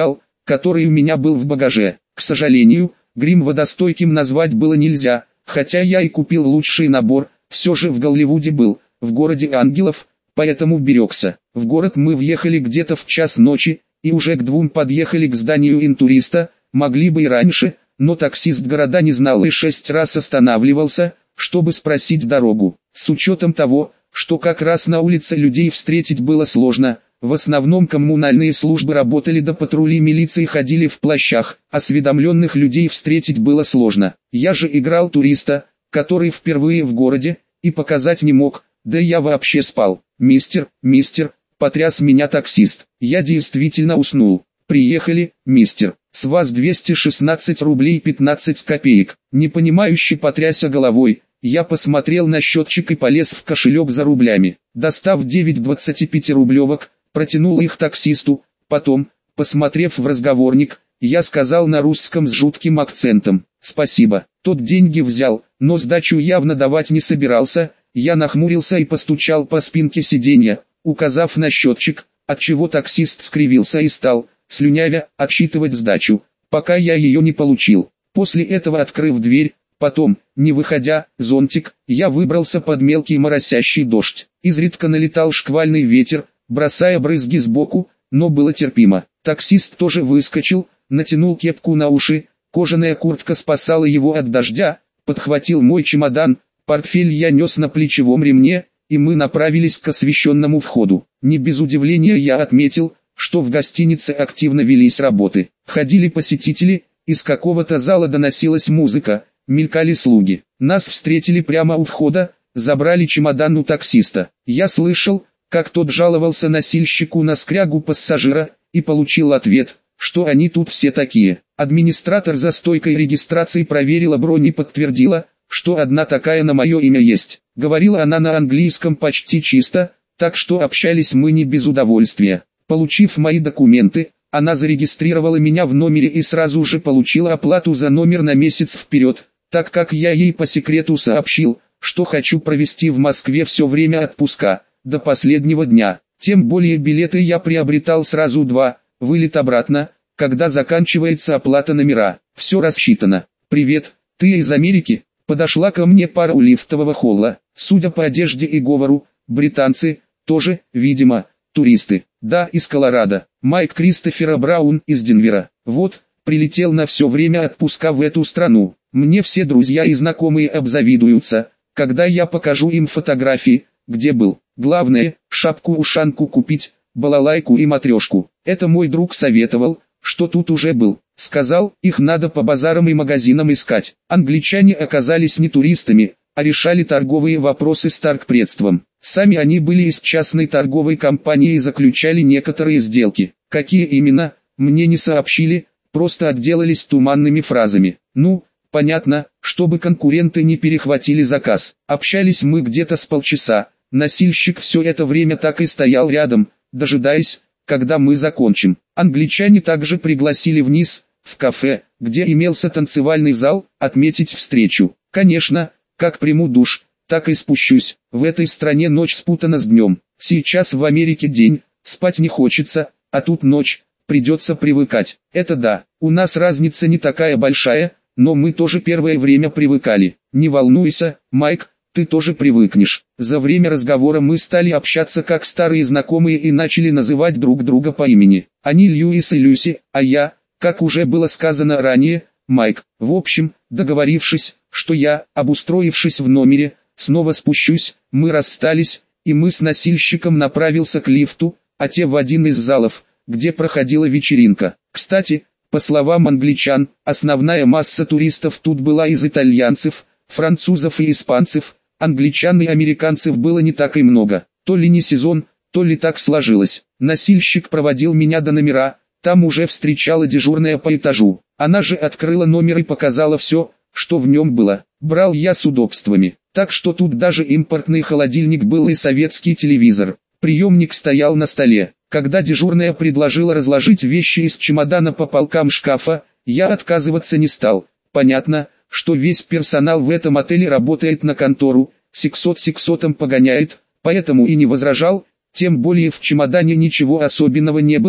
который у меня был в багаже. К сожалению, грим водостойким назвать было нельзя, хотя я и купил лучший набор, все же в Голливуде был, в городе ангелов, поэтому берегся. В город мы въехали где-то в час ночи, и уже к двум подъехали к зданию интуриста, могли бы и раньше, но таксист города не знал и шесть раз останавливался, чтобы спросить дорогу. С учетом того, что как раз на улице людей встретить было сложно, в основном коммунальные службы работали, да патрули милиции ходили в плащах, осведомленных людей встретить было сложно. Я же играл туриста, который впервые в городе, и показать не мог, да я вообще спал. «Мистер, мистер», потряс меня таксист, я действительно уснул. «Приехали, мистер, с вас двести шестнадцать рублей пятнадцать копеек». Непонимающе потряся головой, я посмотрел на счетчик и полез в кошелек за рублями. Достав девять двадцатипятирублевок, протянул их таксисту, потом, посмотрев в разговорник, я сказал на русском с жутким акцентом: «Спасибо». Тот деньги взял, но сдачу явно давать не собирался. Я нахмурился и постучал по спинке сиденья, указав на счетчик, отчего таксист скривился и стал, слюнявя, отсчитывать сдачу, пока я ее не получил. После этого, открыв дверь, потом, не выходя, зонтик, я выбрался под мелкий моросящий дождь. Изредка налетал шквальный ветер, бросая брызги сбоку, но было терпимо. Таксист тоже выскочил, натянул кепку на уши, кожаная куртка спасала его от дождя, подхватил мой чемодан, портфель я нес на плечевом ремне, и мы направились к освещенному входу. Не без удивления я отметил, что в гостинице активно велись работы. Ходили посетители, из какого-то зала доносилась музыка, мелькали слуги. Нас встретили прямо у входа, забрали чемодан у таксиста. Я слышал, как тот жаловался носильщику на скрягу пассажира, и получил ответ, что они тут все такие. Администратор за стойкой регистрации проверила бронь и подтвердила, что одна такая на мое имя есть. Говорила она на английском почти чисто, так что общались мы не без удовольствия. Получив мои документы, она зарегистрировала меня в номере и сразу же получила оплату за номер на месяц вперед, так как я ей по секрету сообщил, что хочу провести в Москве все время отпуска, до последнего дня. Тем более билеты я приобретал сразу два, вылет обратно, когда заканчивается оплата номера. Все рассчитано. «Привет, ты из Америки?» Подошла ко мне пара у лифтового холла. Судя по одежде и говору, британцы, тоже, видимо, туристы. Да, из Колорадо. Майк Кристофера Браун из Денвера. Вот, прилетел на все время отпуска в эту страну. Мне все друзья и знакомые обзавидуются, когда я покажу им фотографии, где был. Главное, шапку-ушанку купить, балалайку и матрешку. Это мой друг советовал, что тут уже был. Сказал, их надо по базарам и магазинам искать. Англичане оказались не туристами, а решали торговые вопросы с торгпредством. Сами они были из частной торговой компании и заключали некоторые сделки. Какие именно, мне не сообщили, просто отделались туманными фразами. Ну, понятно, чтобы конкуренты не перехватили заказ. Общались мы где-то с полчаса. Носильщик все это время так и стоял рядом, дожидаясь, когда мы закончим. Англичане также пригласили вниз, в кафе, где имелся танцевальный зал, отметить встречу. Конечно, как приму душ, так и спущусь. В этой стране ночь спутана с днем. Сейчас в Америке день, спать не хочется, а тут ночь, придется привыкать. Это да, у нас разница не такая большая, но мы тоже первое время привыкали. Не волнуйся, Майк, ты тоже привыкнешь. За время разговора мы стали общаться как старые знакомые и начали называть друг друга по имени. Они Льюис и Люси, а я, как уже было сказано ранее, Майк. В общем, договорившись, что я, обустроившись в номере, снова спущусь, мы расстались, и мы с носильщиком направился к лифту, а те в один из залов, где проходила вечеринка. Кстати, по словам англичан, основная масса туристов тут была из итальянцев, французов и испанцев. Англичан и американцев было не так и много. То ли не сезон, то ли так сложилось. Носильщик проводил меня до номера, там уже встречала дежурная по этажу. Она же открыла номер и показала все, что в нем было. Брал я с удобствами. Так что тут даже импортный холодильник был и советский телевизор. Приемник стоял на столе. Когда дежурная предложила разложить вещи из чемодана по полкам шкафа, я отказываться не стал. Понятно, что весь персонал в этом отеле работает на контору, сексот сексотом погоняет, поэтому и не возражал, тем более в чемодане ничего особенного не было,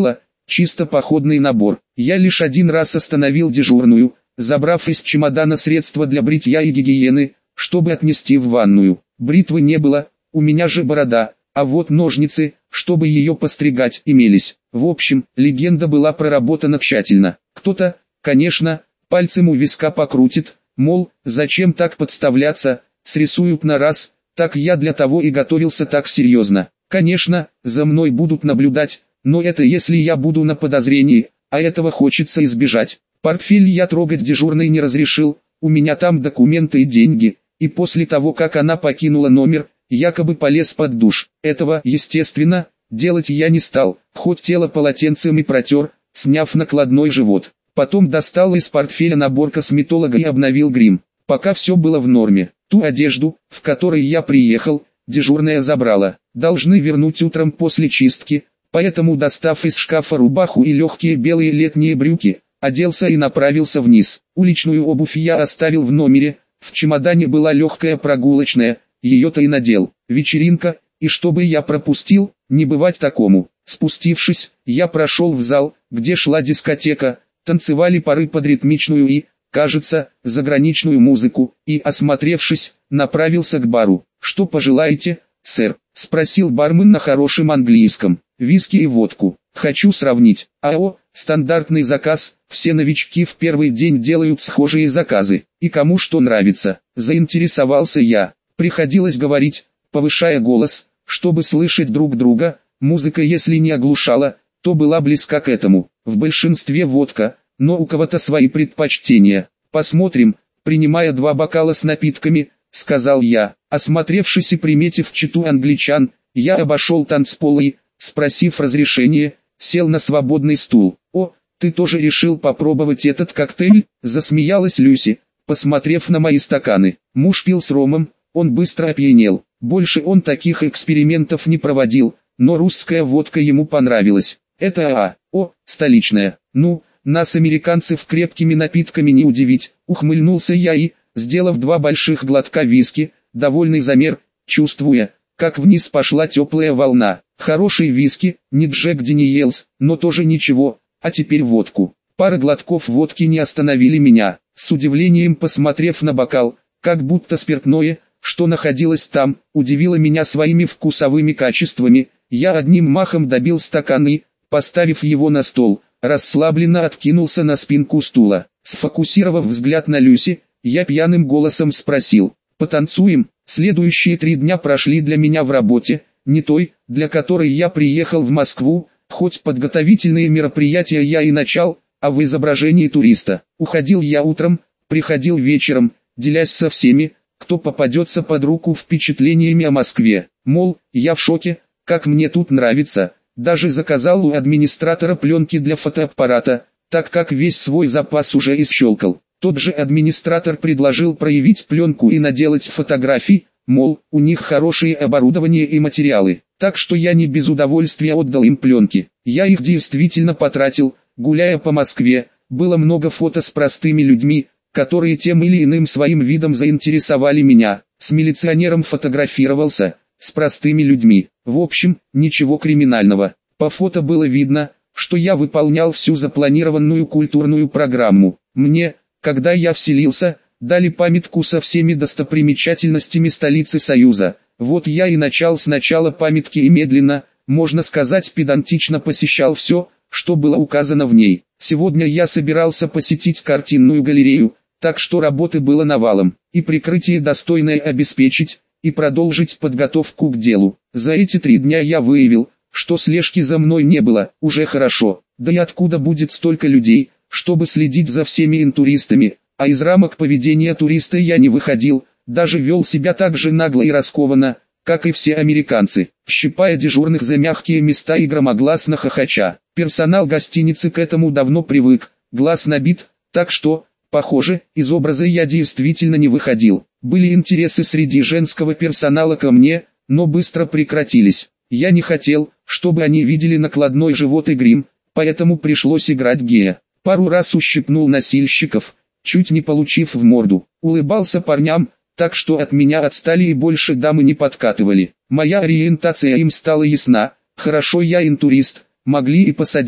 чисто походный набор. Я лишь один раз остановил дежурную, забрав из чемодана средства для бритья и гигиены, чтобы отнести в ванную. Бритвы не было, у меня же борода, а вот ножницы, чтобы ее постригать, имелись. В общем, легенда была проработана тщательно. Кто-то, конечно, пальцем у виска покрутит, мол, зачем так подставляться, срисуют на раз, так я для того и готовился так серьезно. Конечно, за мной будут наблюдать, но это если я буду на подозрении, а этого хочется избежать. Портфель я трогать дежурной не разрешил, у меня там документы и деньги, и после того как она покинула номер, якобы полез под душ. Этого, естественно, делать я не стал, хоть тело полотенцем и протер, сняв накладной живот. Потом достал из портфеля набор косметолога и обновил грим. Пока все было в норме. Ту одежду, в которой я приехал, дежурная забрала. Должны вернуть утром после чистки, поэтому, достав из шкафа рубаху и легкие белые летние брюки, оделся и направился вниз. Уличную обувь я оставил в номере, в чемодане была легкая прогулочная, ее-то и надел. Вечеринка, и чтобы я пропустил, не бывать такому. Спустившись, я прошел в зал, где шла дискотека, танцевали пары под ритмичную и, кажется, заграничную музыку, и, осмотревшись, направился к бару. «Что пожелаете, сэр?» — спросил бармен на хорошем английском. «Виски и водку. Хочу сравнить». «АО, стандартный заказ, все новички в первый день делают схожие заказы. И кому что нравится?» Заинтересовался я. Приходилось говорить, повышая голос, чтобы слышать друг друга. Музыка, если не оглушала, то была близка к этому. В большинстве водка, но у кого-то свои предпочтения. «Посмотрим», принимая два бокала с напитками, сказал я. Осмотревшись и приметив чету англичан, я обошел танцпол и, спросив разрешения, сел на свободный стул. «О, ты тоже решил попробовать этот коктейль?» — засмеялась Люси, посмотрев на мои стаканы. Муж пил с ромом, он быстро опьянел. Больше он таких экспериментов не проводил, но русская водка ему понравилась. «Это а, о, столичная. Ну, нас, американцев, крепкими напитками не удивить», — ухмыльнулся я и, сделав два больших глотка виски, довольный замер, чувствуя, как вниз пошла теплая волна. Хороший виски, не Джек Дэниелс, но тоже ничего, а теперь водку. Пара глотков водки не остановили меня. С удивлением посмотрев на бокал, как будто спиртное, что находилось там, удивило меня своими вкусовыми качествами. Я одним махом добил стакан и, поставив его на стол, расслабленно откинулся на спинку стула. Сфокусировав взгляд на Люси, я пьяным голосом спросил: «Потанцуем?» Следующие три дня прошли для меня в работе, не той, для которой я приехал в Москву, хоть подготовительные мероприятия я и начал, а в изображении туриста. Уходил я утром, приходил вечером, делясь со всеми, кто попадется под руку, впечатлениями о Москве. Мол, я в шоке, как мне тут нравится. Даже заказал у администратора пленки для фотоаппарата, так как весь свой запас уже исщелкал. Тот же администратор предложил проявить пленку и наделать фотографий, мол, у них хорошее оборудование и материалы. Так что я не без удовольствия отдал им пленки. Я их действительно потратил, гуляя по Москве. Было много фото с простыми людьми, которые тем или иным своим видом заинтересовали меня. С милиционером фотографировался, с простыми людьми. В общем, ничего криминального. По фото было видно, что я выполнял всю запланированную культурную программу. Мне, когда я вселился, дали памятку со всеми достопримечательностями столицы Союза. Вот я и начал сначала памятки и медленно, можно сказать педантично посещал все, что было указано в ней. Сегодня я собирался посетить картинную галерею, так что работы было навалом, и прикрытие достойное обеспечить, и продолжить подготовку к делу. За эти три дня я выявил, что слежки за мной не было, уже хорошо. Да и откуда будет столько людей, чтобы следить за всеми интуристами, а из рамок поведения туриста я не выходил, даже вел себя так же нагло и раскованно, как и все американцы, щипая дежурных за мягкие места и громогласно хохоча. Персонал гостиницы к этому давно привык, глаз набит, так что, похоже, из образа я действительно не выходил. Были интересы среди женского персонала ко мне, но быстро прекратились. Я не хотел, чтобы они видели накладной живот и грим, поэтому пришлось играть гея. Пару раз ущипнул носильщиков, чуть не получив в морду. Улыбался парням, так что от меня отстали и больше дамы не подкатывали. Моя ориентация им стала ясна, хорошо я интурист, могли и посадить,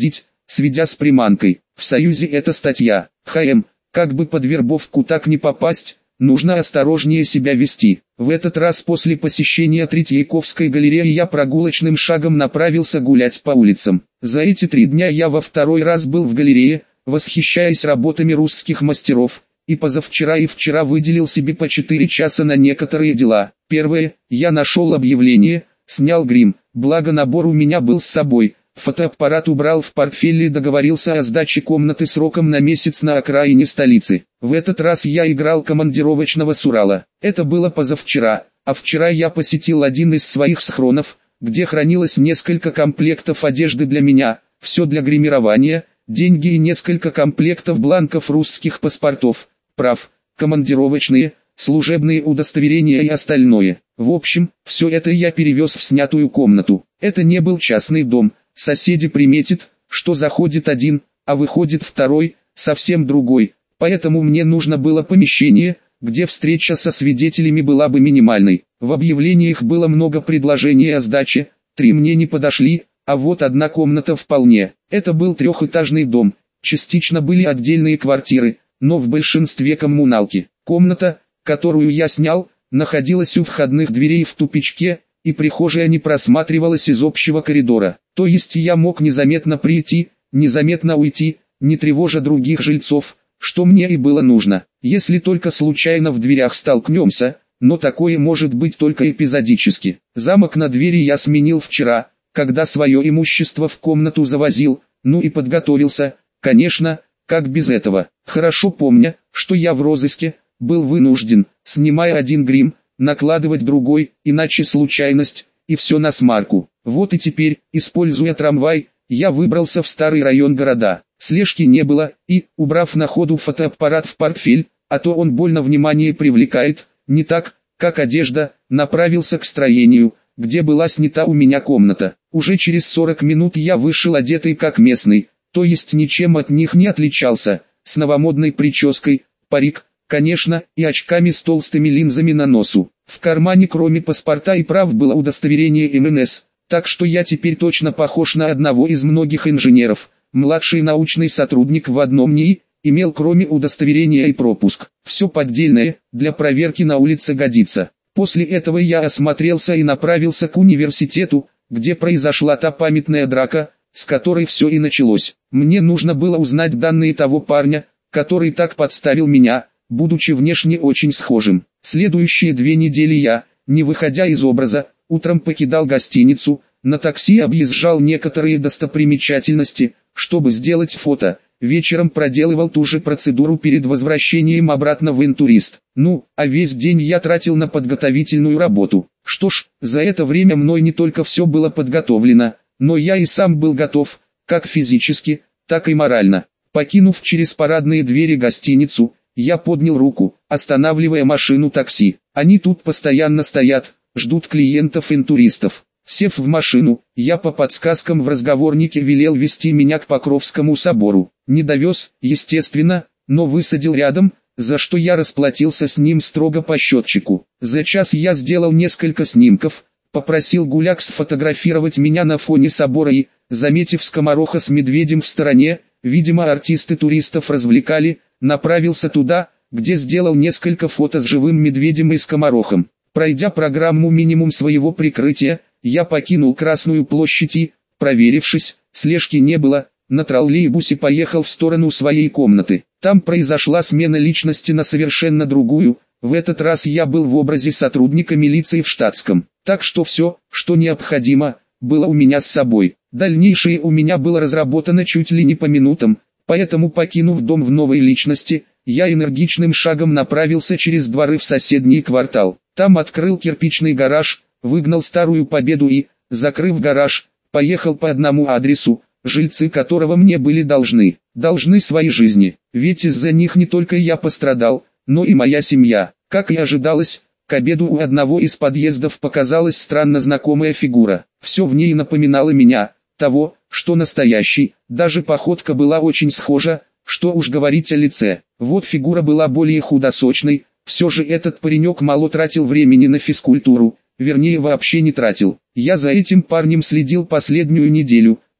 сведя с приманкой. В Союзе эта статья. ХМ, как бы под вербовку так не попасть, нужно осторожнее себя вести. В этот раз после посещения Третьяковской галереи я прогулочным шагом направился гулять по улицам. За эти три дня я во второй раз был в галерее, восхищаясь работами русских мастеров, и позавчера и вчера выделил себе по четыре часа на некоторые дела. Первое, я нашел объявление, снял грим, благо набор у меня был с собой. Фотоаппарат убрал в портфель и договорился о сдаче комнаты сроком на месяц на окраине столицы. В этот раз я играл командировочного с Урала. Это было позавчера, а вчера я посетил один из своих схронов, где хранилось несколько комплектов одежды для меня, все для гримирования, деньги и несколько комплектов бланков русских паспортов, прав, командировочные, служебные удостоверения и остальное. В общем, все это я перевез в снятую комнату. Это не был частный дом. Соседи приметят, что заходит один, а выходит второй, совсем другой, поэтому мне нужно было помещение, где встреча со свидетелями была бы минимальной. В объявлениях было много предложений о сдаче, три мне не подошли, а вот одна комната вполне. Это был трехэтажный дом, частично были отдельные квартиры, но в большинстве коммуналки. Комната, которую я снял, находилась у входных дверей в тупичке, и прихожая не просматривалась из общего коридора. То есть я мог незаметно прийти, незаметно уйти, не тревожа других жильцов, что мне и было нужно. Если только случайно в дверях столкнемся, но такое может быть только эпизодически. Замок на двери я сменил вчера, когда свое имущество в комнату завозил, ну и подготовился, конечно, как без этого. Хорошо помня, что я в розыске, был вынужден, снимая один грим, накладывать другой, иначе случайность, и все на смарку. Вот и теперь, используя трамвай, я выбрался в старый район города. Слежки не было, и, убрав на ходу фотоаппарат в портфель, а то он больно внимание привлекает, не так, как одежда, направился к строению, где была снята у меня комната. Уже через сорок минут я вышел одетый как местный, то есть ничем от них не отличался, с новомодной прической, парик, конечно, и очками с толстыми линзами на носу. В кармане кроме паспорта и прав было удостоверение эм эн эс, так что я теперь точно похож на одного из многих инженеров. Младший научный сотрудник в одном НИИ, имел кроме удостоверения и пропуск. Все поддельное, для проверки на улице годится. После этого я осмотрелся и направился к университету, где произошла та памятная драка, с которой все и началось. Мне нужно было узнать данные того парня, который так подставил меня, будучи внешне очень схожим. Следующие две недели я, не выходя из образа, утром покидал гостиницу, на такси объезжал некоторые достопримечательности, чтобы сделать фото, вечером проделывал ту же процедуру перед возвращением обратно в Интурист. Ну, а весь день я тратил на подготовительную работу. Что ж, за это время мной не только все было подготовлено, но я и сам был готов, как физически, так и морально. Покинув через парадные двери гостиницу, я поднял руку, останавливая машину такси. Они тут постоянно стоят, ждут клиентов-интуристов. Сев в машину, я по подсказкам в разговорнике велел вести меня к Покровскому собору. Не довез, естественно, но высадил рядом, за что я расплатился с ним строго по счетчику. За час я сделал несколько снимков, попросил Гуляк сфотографировать меня на фоне собора и, заметив скомороха с медведем в стороне, видимо артисты туристов развлекали, направился туда, где сделал несколько фото с живым медведем и скоморохом. Пройдя программу минимум своего прикрытия, я покинул Красную площадь и, проверившись, слежки не было, на троллейбусе поехал в сторону своей комнаты. Там произошла смена личности на совершенно другую, в этот раз я был в образе сотрудника милиции в штатском. Так что все, что необходимо, было у меня с собой. Дальнейшее у меня было разработано чуть ли не по минутам. Поэтому, покинув дом в новой личности, я энергичным шагом направился через дворы в соседний квартал. Там открыл кирпичный гараж, выгнал Старую Победу и, закрыв гараж, поехал по одному адресу, жильцы которого мне были должны. Должны своей жизни, ведь из-за них не только я пострадал, но и моя семья. Как и ожидалось, к обеду у одного из подъездов показалась странно знакомая фигура. Все в ней напоминало меня, того, что настоящий, даже походка была очень схожа, что уж говорить о лице. Вот фигура была более худосочной, все же этот паренек мало тратил времени на физкультуру, вернее вообще не тратил. Я за этим парнем следил последнюю неделю,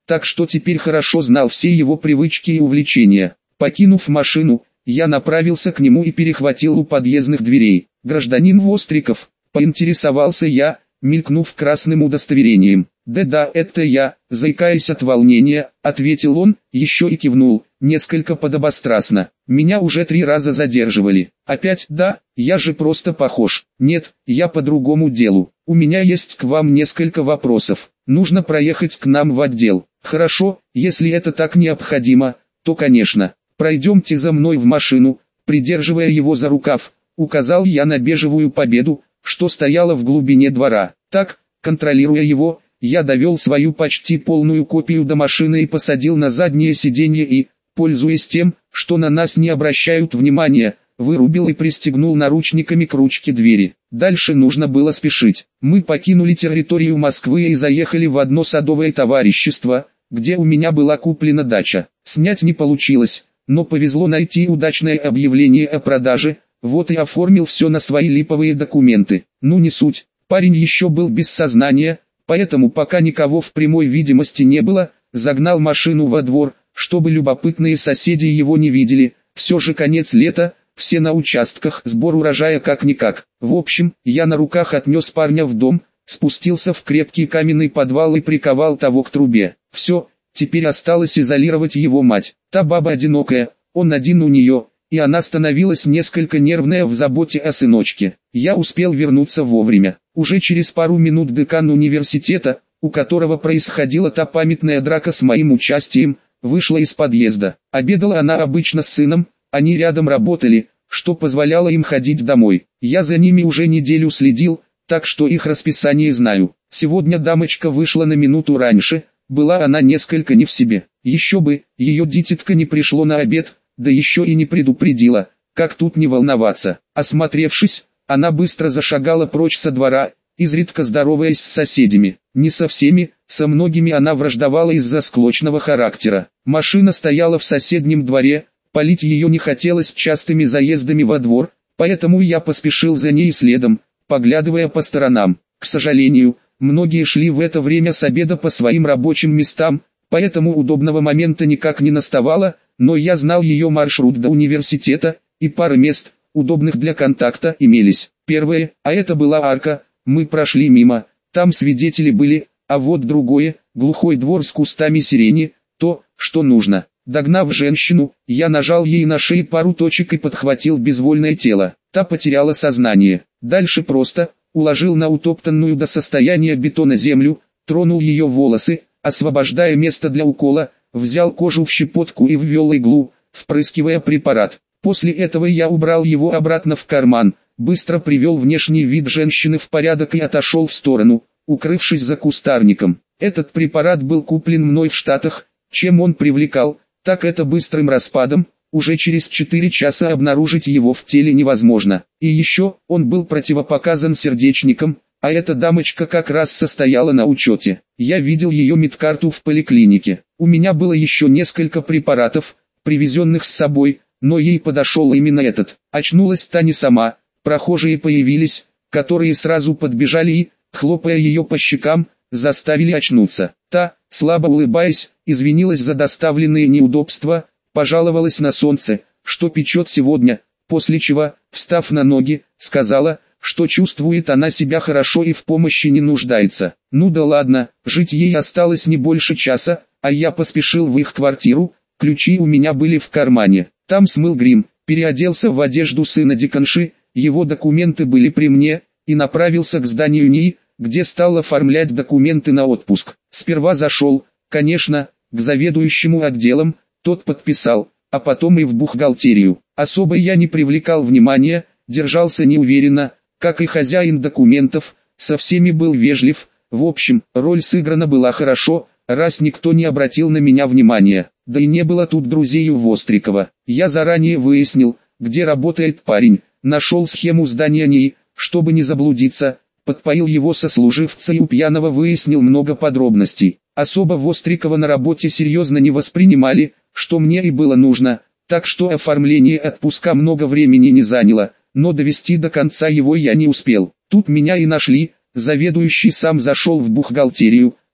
так что теперь хорошо знал все его привычки и увлечения. Покинув машину, я направился к нему и перехватил у подъездных дверей. «Гражданин Востриков», — поинтересовался я, мелькнув красным удостоверением. «Да-да, это я», — заикаясь от волнения, ответил он, еще и кивнул, несколько подобострастно. «Меня уже три раза задерживали». «Опять, да? Я же просто похож». «Нет, я по другому делу. У меня есть к вам несколько вопросов. Нужно проехать к нам в отдел». «Хорошо, если это так необходимо, то конечно. Пройдемте за мной в машину», придерживая его за рукав, указал я на бежевую Победу, что стояла в глубине двора. Так, контролируя его, я довел свою почти полную копию до машины и посадил на заднее сиденье и, пользуясь тем, что на нас не обращают внимания, вырубил и пристегнул наручниками к ручке двери. Дальше нужно было спешить. Мы покинули территорию Москвы и заехали в одно садовое товарищество, где у меня была куплена дача. Снять не получилось, но повезло найти удачное объявление о продаже, вот и оформил все на свои липовые документы. Ну не суть, парень еще был без сознания, поэтому пока никого в прямой видимости не было, загнал машину во двор, чтобы любопытные соседи его не видели. Все же конец лета, все на участках, сбор урожая как-никак. В общем, я на руках отнес парня в дом, спустился в крепкий каменный подвал и приковал того к трубе. Все, теперь осталось изолировать его мать. Та баба одинокая, он один у нее, и она становилась несколько нервная в заботе о сыночке. Я успел вернуться вовремя. Уже через пару минут декан университета, у которого происходила та памятная драка с моим участием, вышла из подъезда. Обедала она обычно с сыном, они рядом работали, что позволяло им ходить домой. Я за ними уже неделю следил, так что их расписание знаю. Сегодня дамочка вышла на минуту раньше, была она несколько не в себе. Еще бы, ее дитятко не пришло на обед, да еще и не предупредила, как тут не волноваться. Осмотревшись, она быстро зашагала прочь со двора, изредка здороваясь с соседями. Не со всеми, со многими она враждовала из-за склочного характера. Машина стояла в соседнем дворе, палить ее не хотелось частыми заездами во двор, поэтому я поспешил за ней следом, поглядывая по сторонам. К сожалению, многие шли в это время с обеда по своим рабочим местам, поэтому удобного момента никак не наставало, но я знал ее маршрут до университета, и пара мест, удобных для контакта, имелись. Первое, а это была арка, мы прошли мимо, там свидетели были, а вот другое, глухой двор с кустами сирени, то, что нужно. Догнав женщину, я нажал ей на шею пару точек и подхватил безвольное тело. Та потеряла сознание. Дальше просто, уложил на утоптанную до состояния бетона землю, тронул ее волосы, освобождая место для укола, взял кожу в щепотку и ввел иглу, впрыскивая препарат. После этого я убрал его обратно в карман, быстро привел внешний вид женщины в порядок и отошел в сторону, укрывшись за кустарником. Этот препарат был куплен мной в Штатах, чем он привлекал, так это быстрым распадом, уже через четыре часа обнаружить его в теле невозможно. И еще, он был противопоказан сердечникам, а эта дамочка как раз состояла на учете. Я видел ее медкарту в поликлинике. У меня было еще несколько препаратов, привезенных с собой, но ей подошел именно этот. Очнулась та не сама, прохожие появились, которые сразу подбежали и, хлопая ее по щекам, заставили очнуться. Та, слабо улыбаясь, извинилась за доставленные неудобства, пожаловалась на солнце, что печет сегодня, после чего, встав на ноги, сказала, что чувствует она себя хорошо и в помощи не нуждается. Ну да ладно, жить ей осталось не больше часа, а я поспешил в их квартиру, ключи у меня были в кармане. Там смыл грим, переоделся в одежду сына деканши, его документы были при мне, и направился к зданию НИИ, где стал оформлять документы на отпуск. Сперва зашел, конечно, к заведующему отделом, тот подписал, а потом и в бухгалтерию. Особо я не привлекал внимания, держался неуверенно, как и хозяин документов, со всеми был вежлив. В общем, роль сыграна была хорошо, раз никто не обратил на меня внимания. Да и не было тут друзей у Вострикова. Я заранее выяснил, где работает парень, нашел схему здания НИИ, чтобы не заблудиться, подпоил его сослуживца и у пьяного выяснил много подробностей. Особо Вострикова на работе серьезно не воспринимали, что мне и было нужно, так что оформление отпуска много времени не заняло, но довести до конца его я не успел. Тут меня и нашли, заведующий сам зашел в бухгалтерию,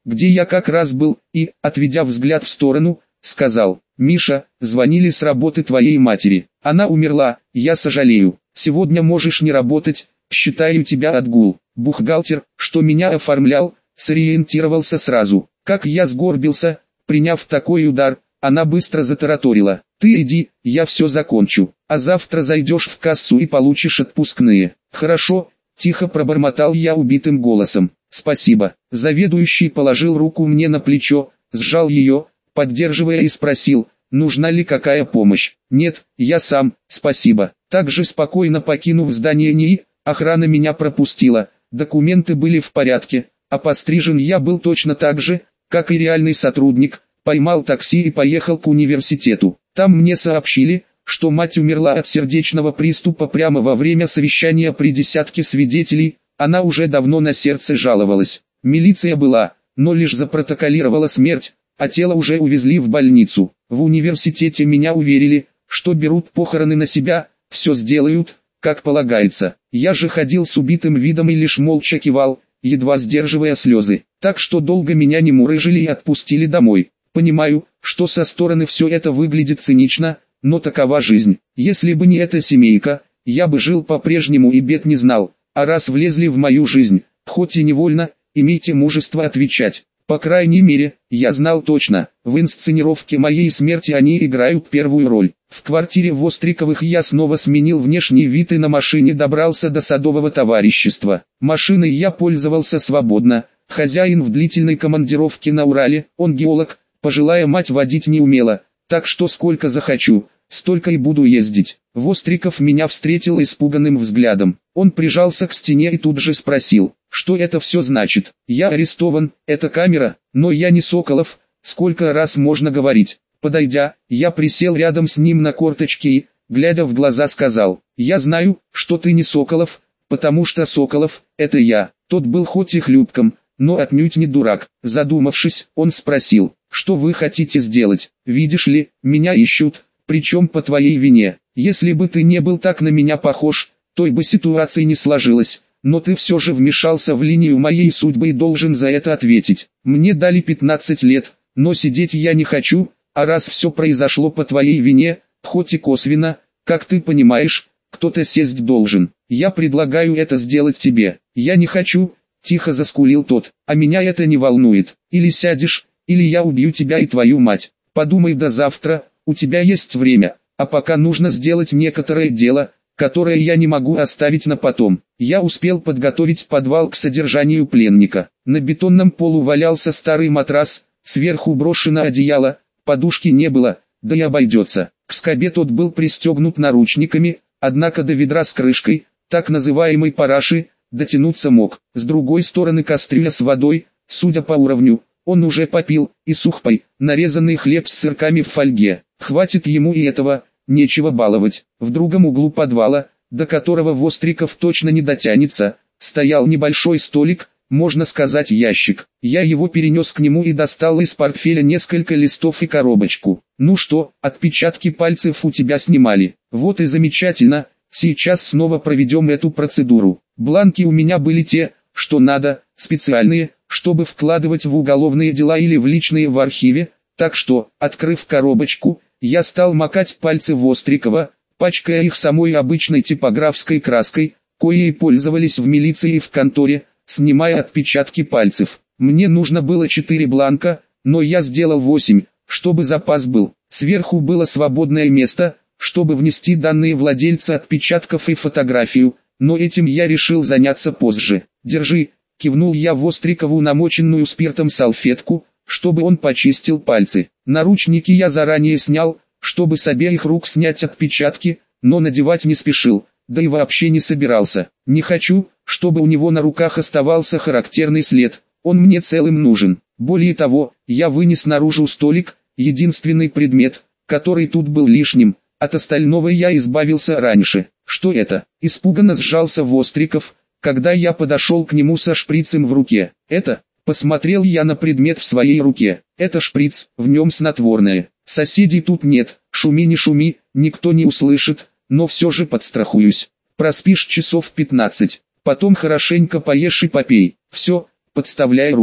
где я как раз был, и, отведя взгляд в сторону, сказал: «Миша, звонили с работы твоей матери. Она умерла, я сожалею. Сегодня можешь не работать, считаю тебя отгул». Бухгалтер, что меня оформлял, сориентировался сразу. Как я сгорбился, приняв такой удар, она быстро затараторила: «Ты иди, я все закончу, а завтра зайдешь в кассу и получишь отпускные». «Хорошо», – тихо пробормотал я убитым голосом. «Спасибо». Заведующий положил руку мне на плечо, сжал ее, поддерживая, и спросил: «Нужна ли какая помощь?» «Нет, я сам, спасибо». Также спокойно покинув здание НИИ, охрана меня пропустила, документы были в порядке, а пострижен я был точно так же, как и реальный сотрудник. Поймал такси и поехал к университету. Там мне сообщили, что мать умерла от сердечного приступа прямо во время совещания при десятке свидетелей. Она уже давно на сердце жаловалась. Милиция была, но лишь запротоколировала смерть, а тело уже увезли в больницу. В университете меня уверили, что берут похороны на себя, все сделают, как полагается. Я же ходил с убитым видом и лишь молча кивал, едва сдерживая слезы. Так что долго меня не мурыжили и отпустили домой. Понимаю, что со стороны все это выглядит цинично, но такова жизнь. Если бы не эта семейка, я бы жил по-прежнему и бед не знал. А раз влезли в мою жизнь, хоть и невольно, имейте мужество отвечать. По крайней мере, я знал точно, в инсценировке моей смерти они играют первую роль. В квартире Востриковых я снова сменил внешний вид и на машине добрался до садового товарищества. Машиной я пользовался свободно. Хозяин в длительной командировке на Урале, он геолог. Пожилая мать водить не умела, так что сколько захочу, столько и буду ездить. Востриков меня встретил испуганным взглядом. Он прижался к стене и тут же спросил: «Что это все значит? Я арестован, это камера, но я не Соколов, сколько раз можно говорить?» Подойдя, я присел рядом с ним на корточки и, глядя в глаза, сказал: «Я знаю, что ты не Соколов, потому что Соколов – это я». Тот был хоть и хлюпком, но отнюдь не дурак. Задумавшись, он спросил: «Что вы хотите сделать? Видишь ли, меня ищут, причем по твоей вине. Если бы ты не был так на меня похож, той бы ситуация не сложилась, но ты все же вмешался в линию моей судьбы и должен за это ответить. Мне дали пятнадцать лет, но сидеть я не хочу, а раз все произошло по твоей вине, хоть и косвенно, как ты понимаешь, кто-то сесть должен. Я предлагаю это сделать тебе». «Я не хочу», – тихо заскулил тот, – «а меня это не волнует. Или сядешь, или я убью тебя и твою мать. Подумай до завтра, у тебя есть время, а пока нужно сделать некоторое дело, которое я не могу оставить на потом». Я успел подготовить подвал к содержанию пленника. На бетонном полу валялся старый матрас, сверху брошено одеяло, подушки не было, да и обойдется. К скобе тот был пристегнут наручниками, однако до ведра с крышкой, так называемой параши, дотянуться мог. С другой стороны кастрюля с водой, судя по уровню, он уже попил, и сухпай, нарезанный хлеб с сырками в фольге. Хватит ему и этого, нечего баловать. В другом углу подвала, до которого Востриков точно не дотянется, стоял небольшой столик, можно сказать ящик. Я его перенес к нему и достал из портфеля несколько листов и коробочку. «Ну что, отпечатки пальцев у тебя снимали? Вот и замечательно, сейчас снова проведем эту процедуру. Бланки у меня были те, что надо, специальные, чтобы вкладывать в уголовные дела или в личные в архиве, так что, открыв коробочку, я стал макать пальцы Вострикова, пачкая их самой обычной типографской краской, коей пользовались в милиции и в конторе, снимая отпечатки пальцев. Мне нужно было четыре бланка, но я сделал восемь, чтобы запас был. Сверху было свободное место, чтобы внести данные владельца отпечатков и фотографию, но этим я решил заняться позже. «Держи», — кивнул я Вострикову намоченную спиртом салфетку, чтобы он почистил пальцы. Наручники я заранее снял, чтобы с обеих рук снять отпечатки, но надевать не спешил, да и вообще не собирался. Не хочу, чтобы у него на руках оставался характерный след, он мне целым нужен. Более того, я вынес наружу столик, единственный предмет, который тут был лишним, от остального я избавился раньше. «Что это?» – испуганно сжался Востриков, когда я подошел к нему со шприцем в руке. «Это?» – посмотрел я на предмет в своей руке. «Это шприц, в нем снотворное. Соседей тут нет, шуми не шуми, никто не услышит, но все же подстрахуюсь. Проспишь часов пятнадцать, потом хорошенько поешь и попей. Все, подставляй руку».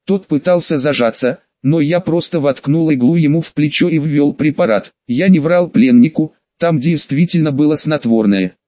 Тот пытался зажаться, но я просто воткнул иглу ему в плечо и ввел препарат. Я не врал пленнику, там действительно было снотворное.